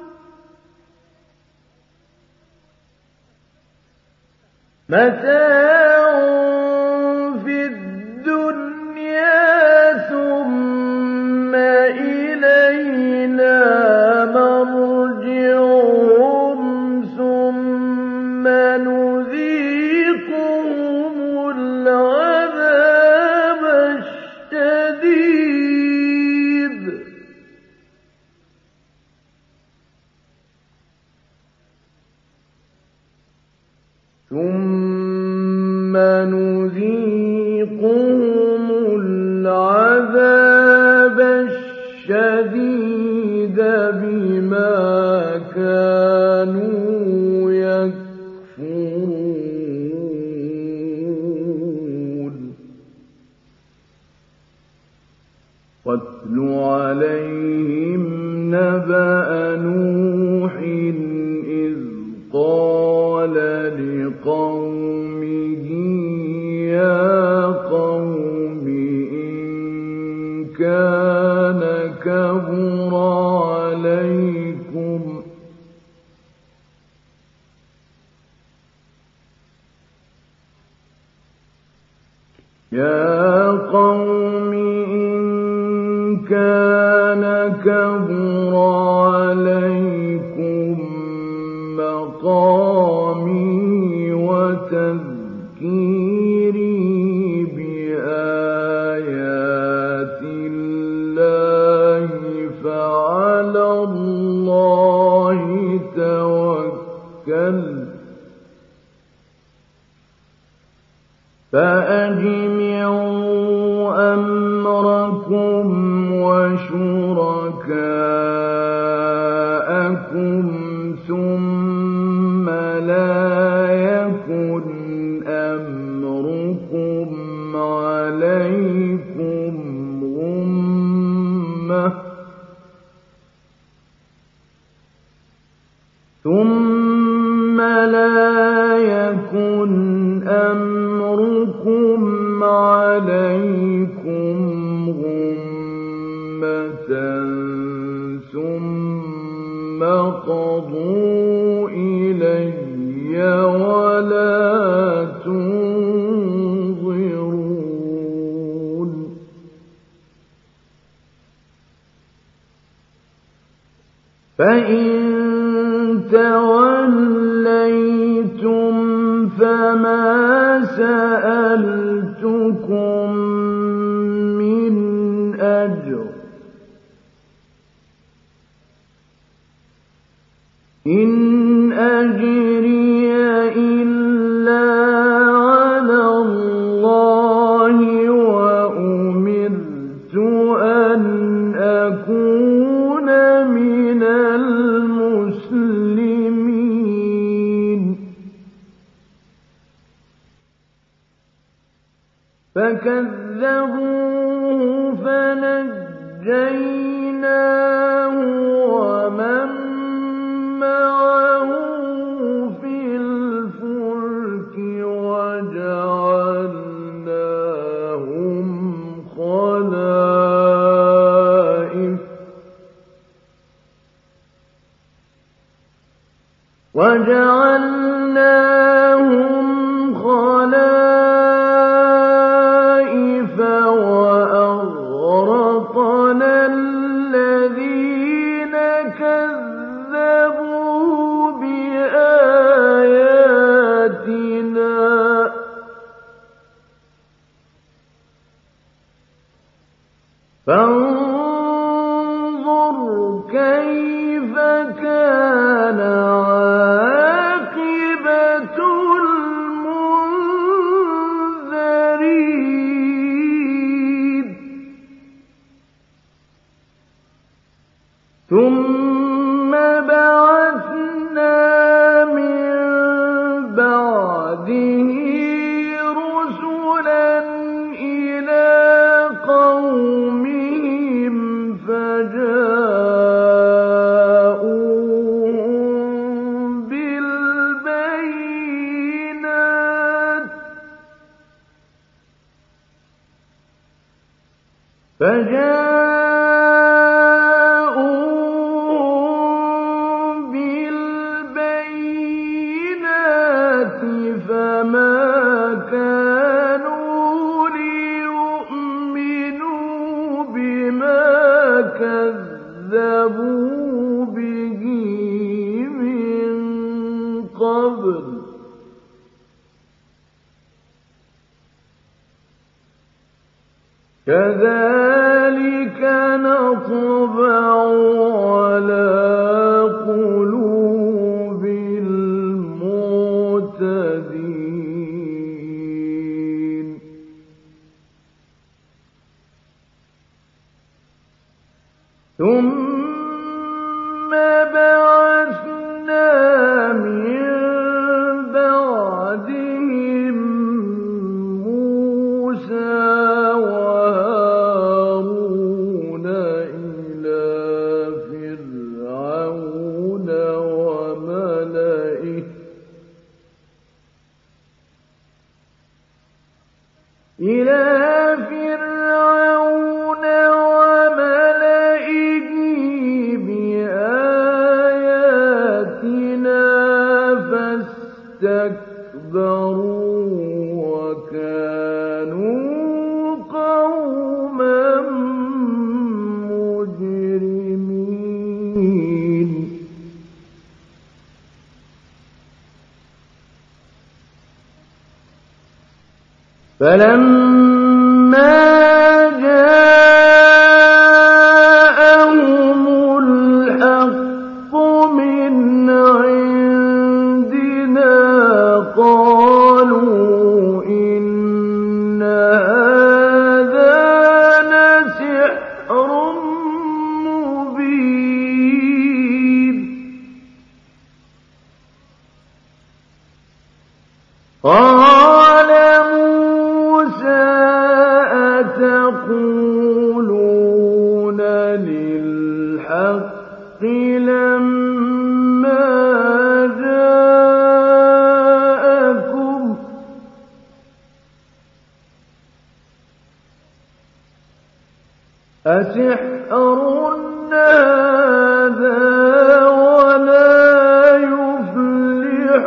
متاع في الدنيا ثم إلينا مرجعهم ثم نذيقهم العذاب الشديد ثم نذيقهم العذاب الشديد بما كانوا يكفرون واتل عليهم نبأ نوح إذ قال لقومه يا قوم إن كان كبر عليكم يَا قَوْمِ إِن كَانَ كَبُرَ عَلَيْكُم مَّقَامِي وَتَذْكِيرِي بِآيَاتِ اللَّهِ فَعَلَى اللَّهِ تَوَكَّلْتُ فَأَجْمِعُوا أَمْرَكُمْ وَشُرَكَاءَكُمْ ثُمَّ لَا يَكُنْ أَمْرُكُمْ عَلَيْكُمْ غُمَّةً ثُمَّ لَا يَكُنْ أَمْرُكُمْ عَلَيْكُمْ غُمَّةً ثُمَّ قَضُوا إِلَيَّ وَلَا تُنظِرُونِ فَإِن تَوَلَّيْتُمْ فَمَا سَأَلْتُكُم مِّنْ أَجْرٍ ۖ إِنْ أَجْرِيَ إِلَّا عَلَى اللَّهِ وَأُمِرْتُ أَنْ أَكُونَ مِنَ الْمُسْلِمِينَ فَكَذَّبُوهُ فَنَجَّيْنَاهُ وَمَن مَّعَهُ فِي الْفُلْكِ وَجَعَلْنَاهُمْ خَلَائِفَ وَجَعَلْنَاهُمْ خَلَائِفَ وَأَغْرَقْنَا الَّذِينَ كَذَّبُوا بِآيَاتِنَا فانظُرْ كَيْفَ كَانَ عَاقِبَةُ الْمُنذَرِينَ ثُمَّ بَعَثْنَا مِن بَعْدِهِ رُسُلًا إِلَىٰ قَوْمِهِمْ فَجَاءُوهُم بِالْبَيِّنَاتِ فَمَا كَانُوا لِيُؤْمِنُوا بِمَا كَذَّبُوا بِهِ مِن قَبْلُ ۚ كَذَٰلِكَ نَطْبَعُ عَلَىٰ قُلُوبِ الْمُعْتَدِينَ ثُمَّ بَعَثْنَا مِن بَعْدِهِم مُّوسَىٰ وَهَارُونَ إِلَىٰ فِرْعَوْنَ وَمَلَئِهِ بِآيَاتِنَا فَاسْتَكْبَرُوا وَكَانُوا فلما جاءهم الحق من عندنا قالوا إن هذا لسحر مبين قال موسى أتقولون للحق لما جاءكم أسحر هذا ولا يفلح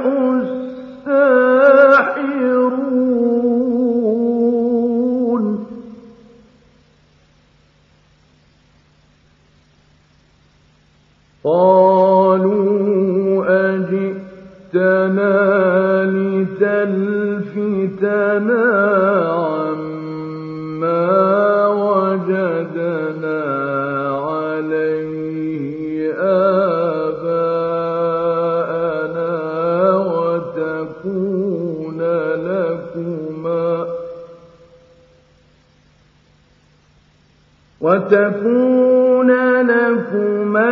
الساحرون قالوا أجئتنا لتلفتنا عما وجدنا عليه آباءنا وتكون لكما وتكون لكما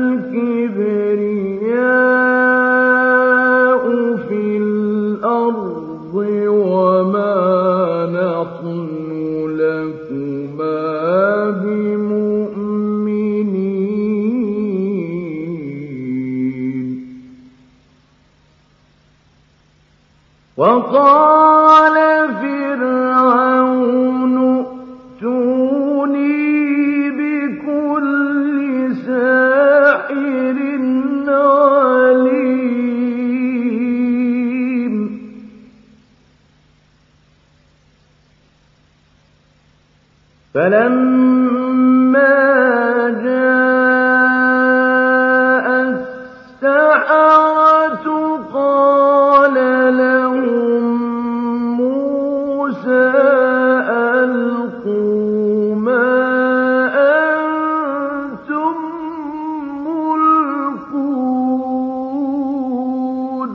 الكبرياء في الأرض وما نحن لكما بمؤمنين وقال فرعون ائتوني بكل ساحر عليم فلما جاء السحرة قال لهم موسى ألقوا ما أنتم ملقون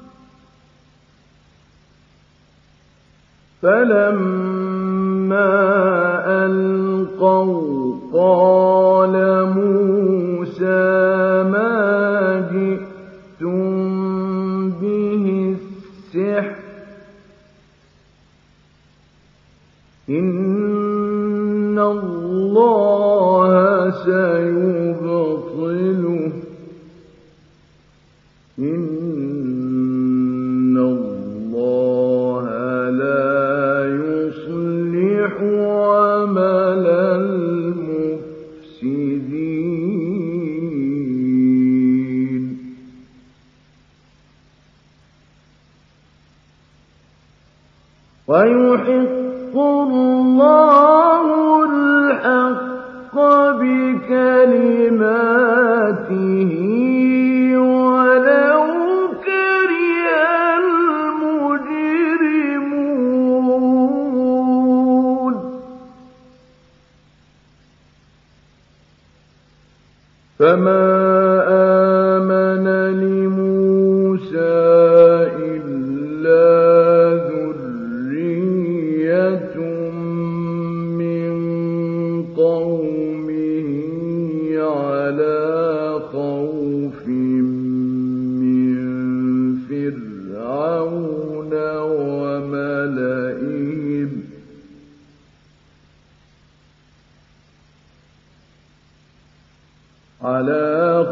فلما ألقوا قال موسى ما جئتم به السحر إن الله سيبطله إن الله لا يصلح عمل المفسدين ويحق الله الحق بكلماته ولو كره المجرمون فما آمن لموسى إلا ذرية من قومه على خوف من فرعون وملئهم على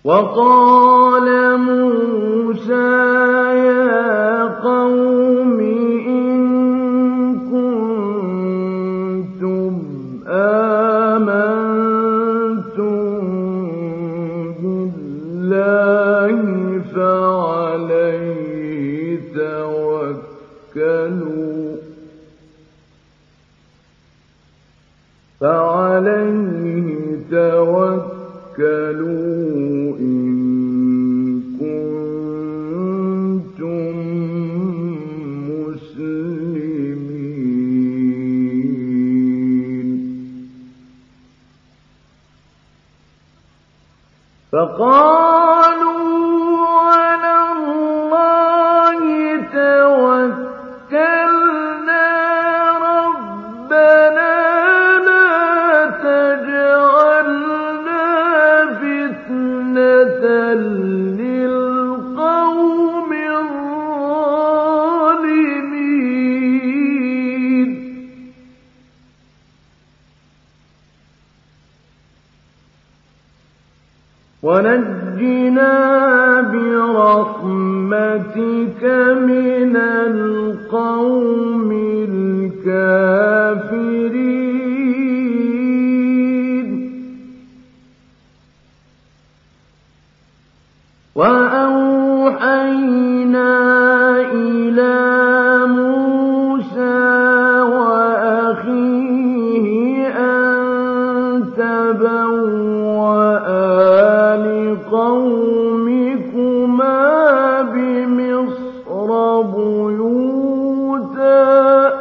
وقال موسى يا قوم إن كنتم آمنتم بالله فعليه توكلوا فعليه توكلوا إن كنتم مسلمين. فقالوا على الله توكلنا ربنا للقوم الظالمين. ونجنا برحمتك من القوم الكافرين. وأوحينا إلى موسى وأخيه أن تبوأ لقومكما بمصر بيوتا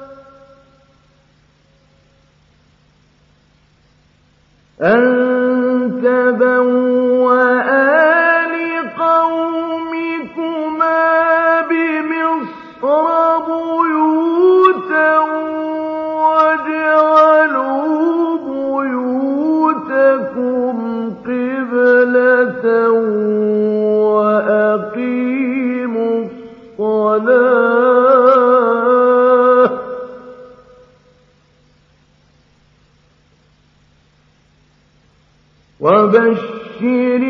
أن تبوأ بيوتا واجعلوا بيوتكم قبلة وأقيموا الصلاة وبشر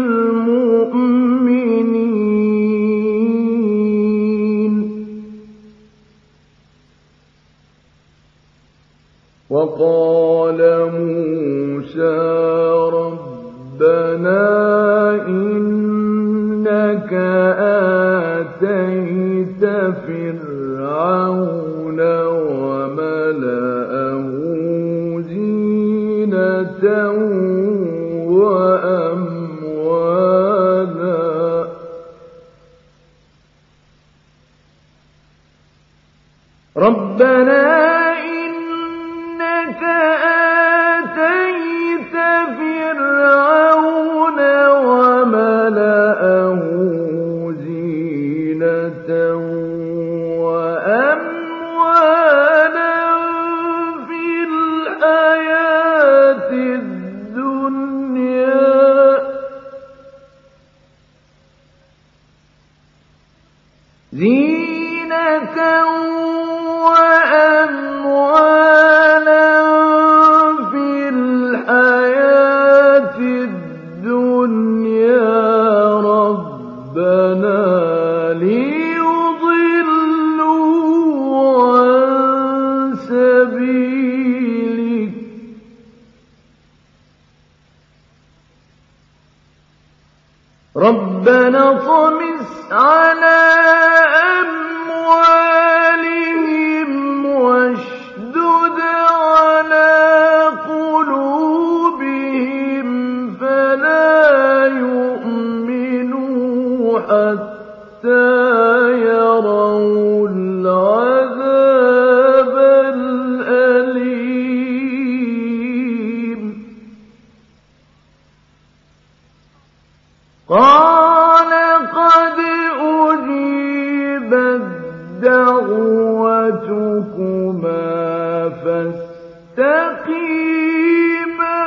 المؤمنين. وقال موسى ربنا إنك آتيت فرعون وملأه زينة وأموالا ربنا إنك آتيت فرعون وملأه زينة وأموالا في الحياة الدنيا زينة وأموالا في الحياة الدنيا ربنا ليضلوا عن سبيلك ربنا طمس على أموالهم واشدد على قلوبهم فلا يؤمنوا حتى يروا العذاب الأليم. قال قد أجيبت دعوتكما فاستقيما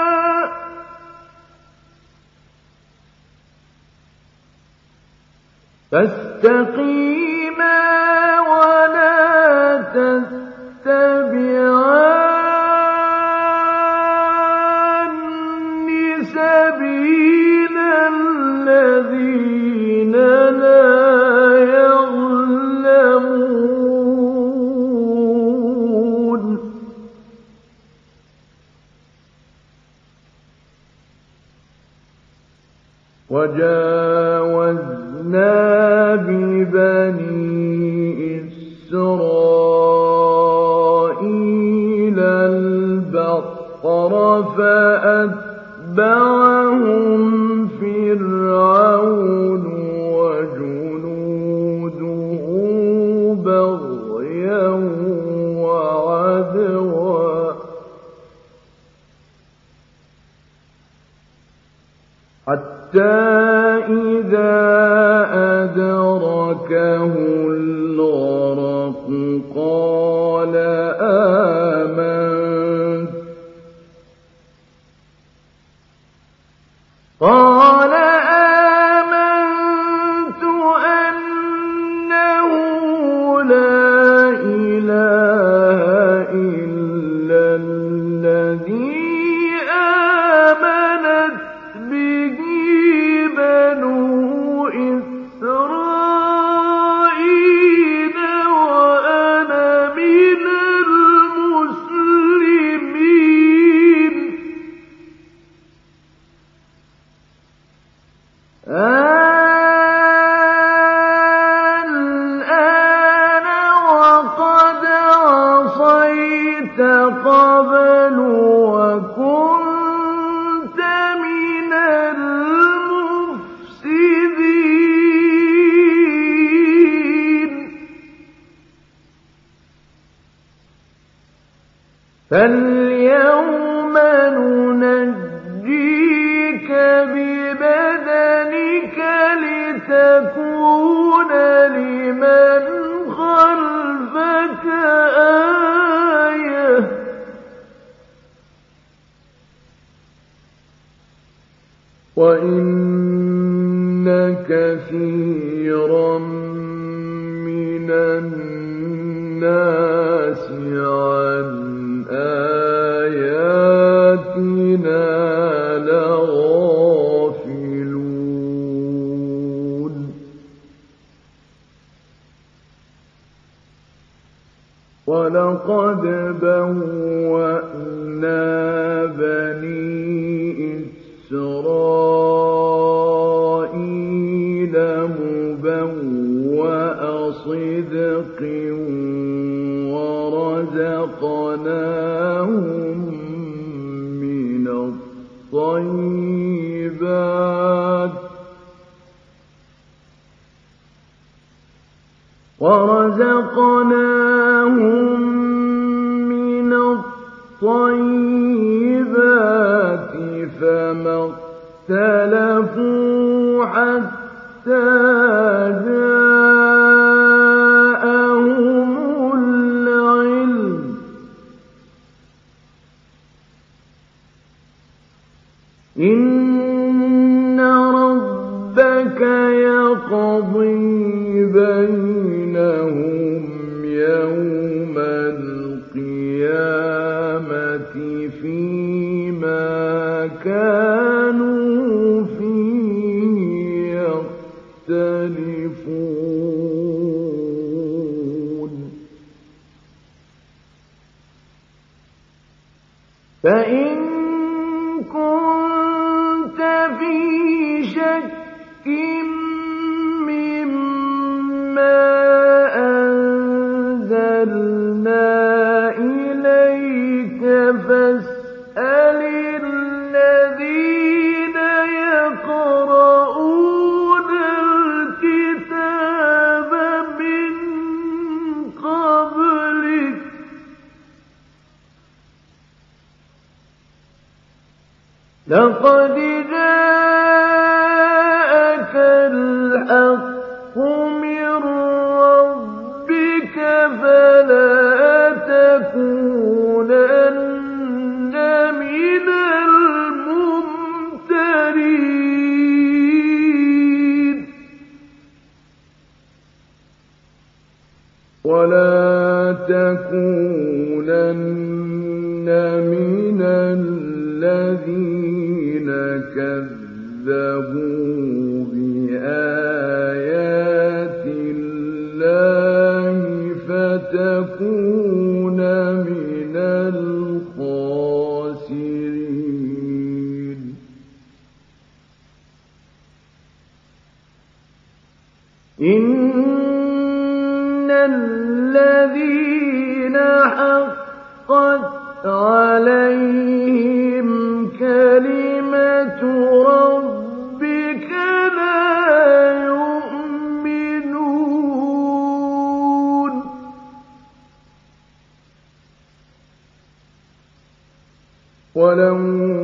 فاستقيما ولا تتبعان سبيل الذين لا يعلمون وجاوزنا ببني إسرائيل البحر فأتبعهم فرعون وجنوده بغيا وعدوا حتى إذا أدركه الغرق قال آمنت قال آمنت أنه لا إله إلا الذي آمنت به بنو إسرائيل وأنا من المسلمين الآن وقد عصيت قبل وكنت من المفسدين فاليوم ننجيك ببدنك لتكون لمن خلفك آية وإن كثيرا من الناس عن آياتنا لغافلون ولقد بوأنا بني إسرائيل مبوأ صدق ورزقناهم من الطيبات ورزقناهم من الطيبات فما اختلفوا حتى جاءهم العلم إن ربك يقضي بينهم يوم القيامة فيما كانوا فيه يختلفون فإن كنت في شك مما أنزلنا إليك فاسأل الذين يقرؤون الكتاب من قبلك لقد جاءك الحق من ربك فلا تكونن من الممترين ولا تكونن من الذين كذبوا إن الذين حقت عليهم كلمة ربك لا يؤمنون ولو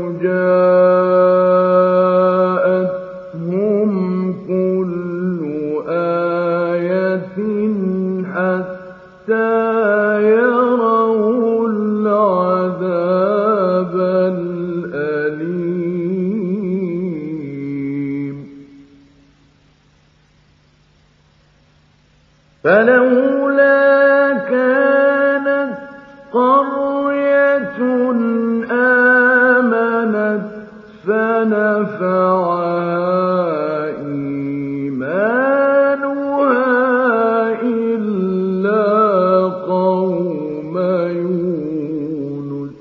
جاءتهم كل آية حتى يروا العذاب الأليم فلولا كانت قرية آمنت فنفعها إيمانها إلا قوم يونس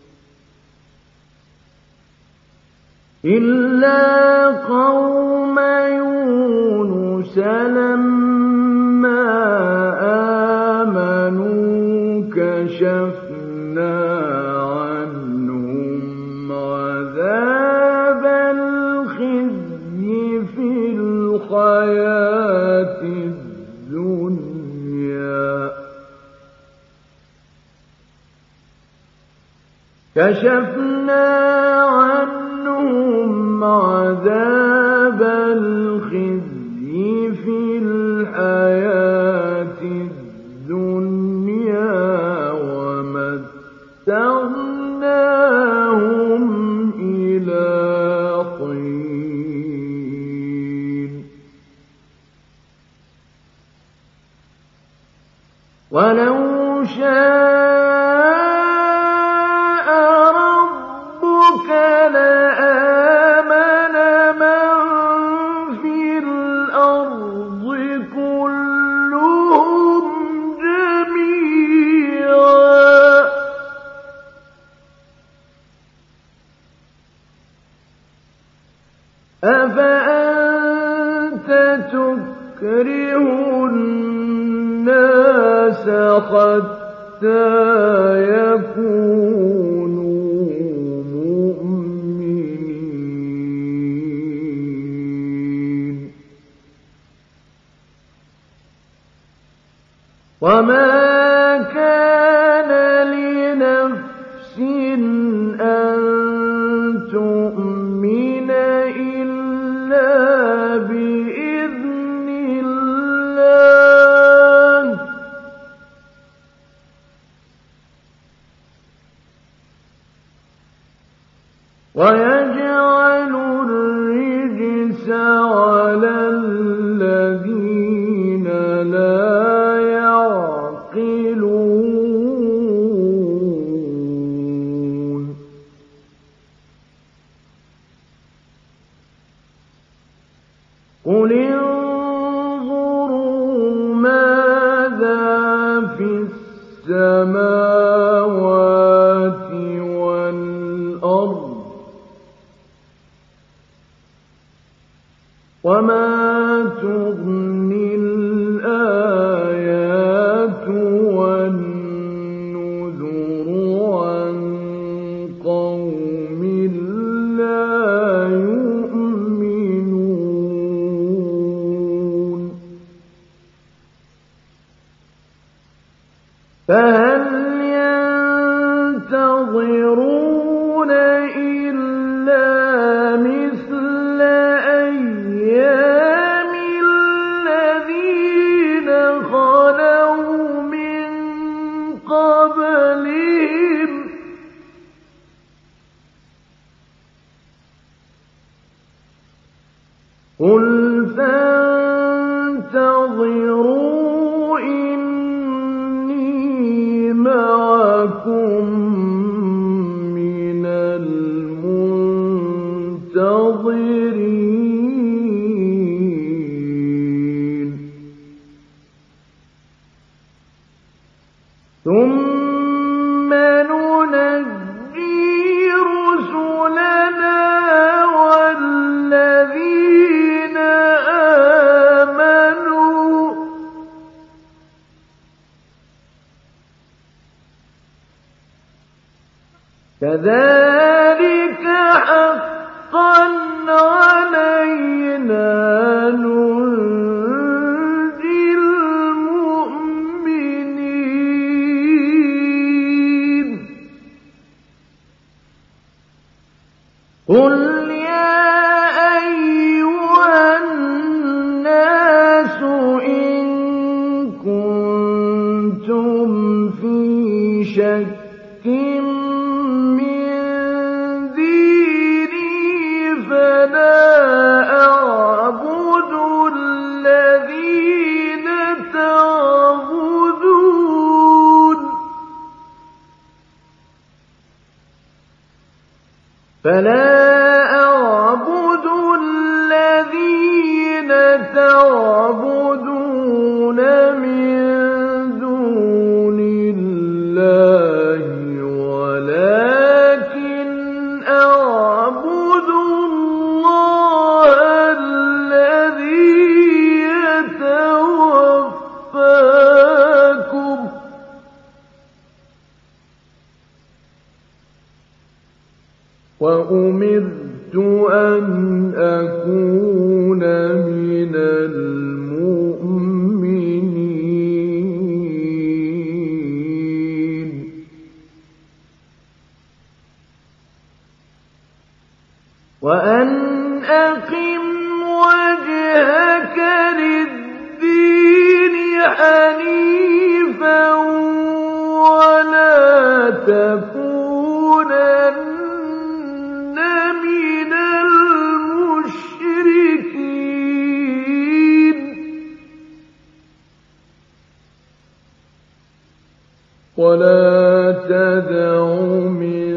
إلا قوم يونس لما آمنوا كشفنا عنهم عذاب الخزي في الحياة الدنيا كشفنا عنهم عذاب الخزي في الحياة الدنيا ومتعناهم إلى حين ولو شاء ربك لآمن من في الأرض كلهم جميعا أفأنت تكره الناس حتى يكونوا مؤمنين وما كان لنفس أن تؤمن إلا بإذن الله ويجعل الرجس على الذين لا يعقلون قل انظروا ماذا في السماوات والأرض وما تغني الآيات والنذر عن قوم لا يؤمنون فهل ينتظرون إلا مثل أيام الذين خلوا من قبلهم قل فانتظروا إني معكم من المنتظرين ثم ننجي رسلنا والذين آمنوا كذلك حقا علينا ننجي المؤمنين قل يا أيها الناس إن كنتم في شك فلا أعبد الذين تعبدون من دون الله ولكن أعبد الله الذي يتوفاكم وأمرت أن أكون من المؤمنين وأن أقم وجهك للدين حنيفا ولا تكونن من المشركين ولا تدع من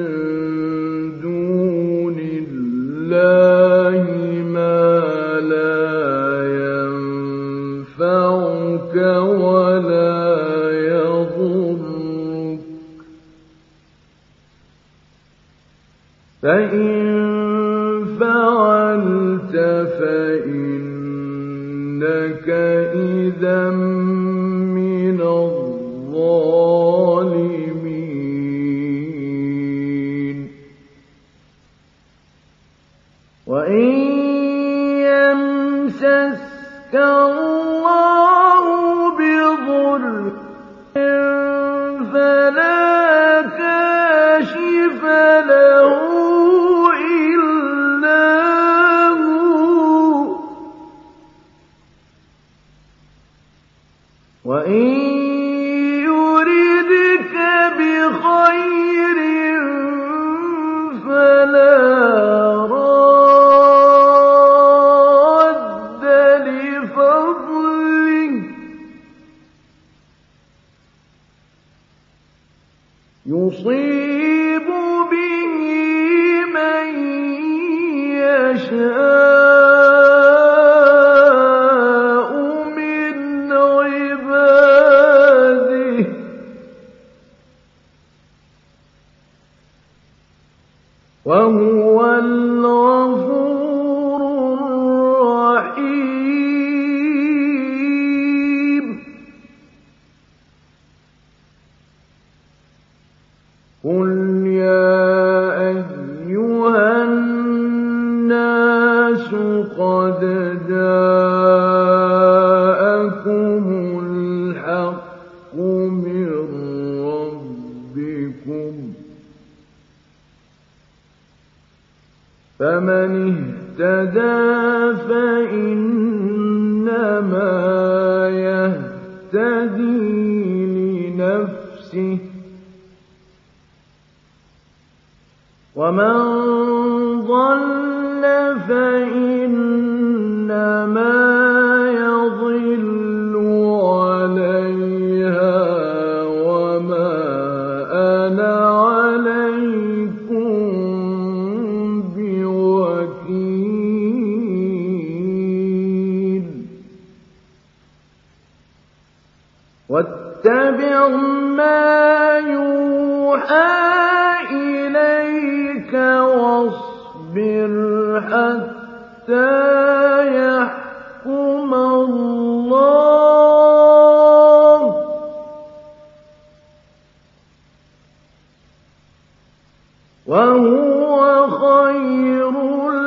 دون الله ما لا ينفعك ولا يضرك فإن فعلت فإنك إذا من الظالمين وإن يمسسك الله بضر فلا كاشف له وإن يردك بخير فلا راد لفضله يصيب به من يشاء وهو الغفور الرحيم قل يا أيها الناس قد جاءكم الحق من ربكم فمن اهتدى فإنما يهتدي لنفسه ومن ضل فإنما يضل عليها وما أنا عليكم بوكيل واتبع ما يوحى إليك واصبر حتى يحكم الله وهو خير